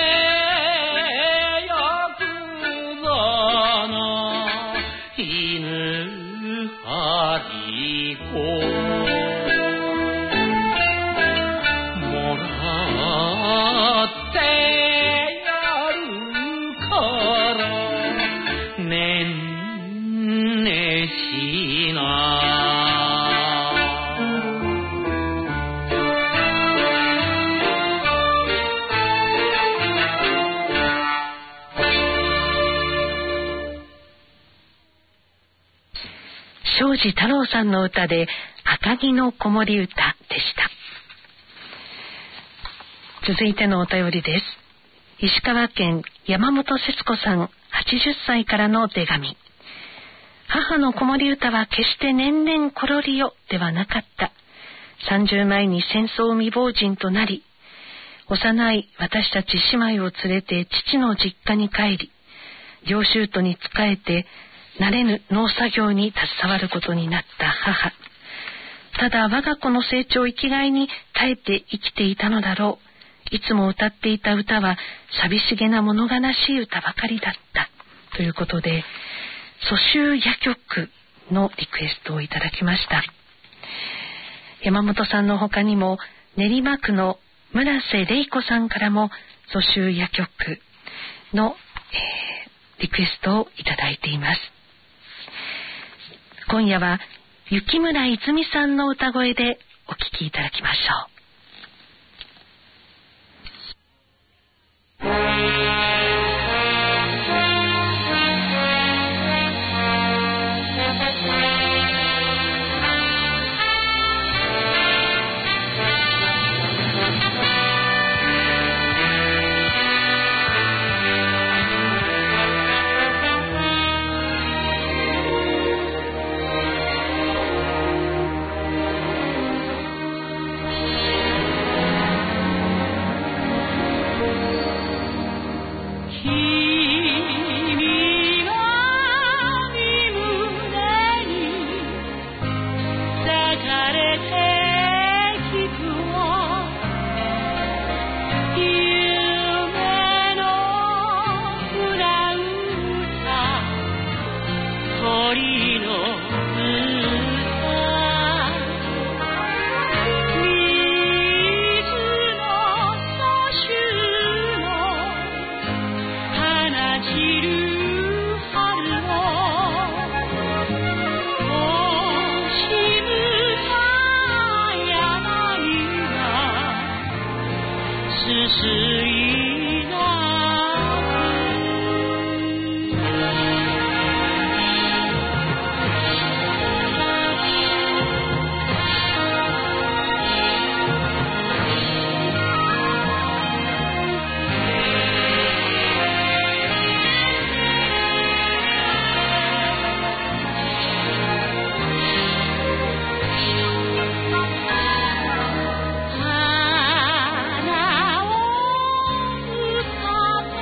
ヤクザな犬張り子もらってやるからねんねしな庄司太郎さんの歌で赤城の子守歌でした。続いてのお便りです。石川県山本節子さん80歳からの手紙。母の子守歌は決して年々ころりよではなかった。30前に戦争未亡人となり、幼い私たち姉妹を連れて父の実家に帰り、領収とに仕えて慣れぬ農作業に携わることになった母。ただ我が子の成長を生きがいに耐えて生きていたのだろう。いつも歌っていた歌は寂しげな物悲しい歌ばかりだった。ということで、蘇州夜曲のリクエストをいただきました。山本さんの他にも練馬区の村瀬玲子さんからも蘇州夜曲の、リクエストをいただいています。今夜は雪村いずみさんの歌声でお聴きいただきましょう。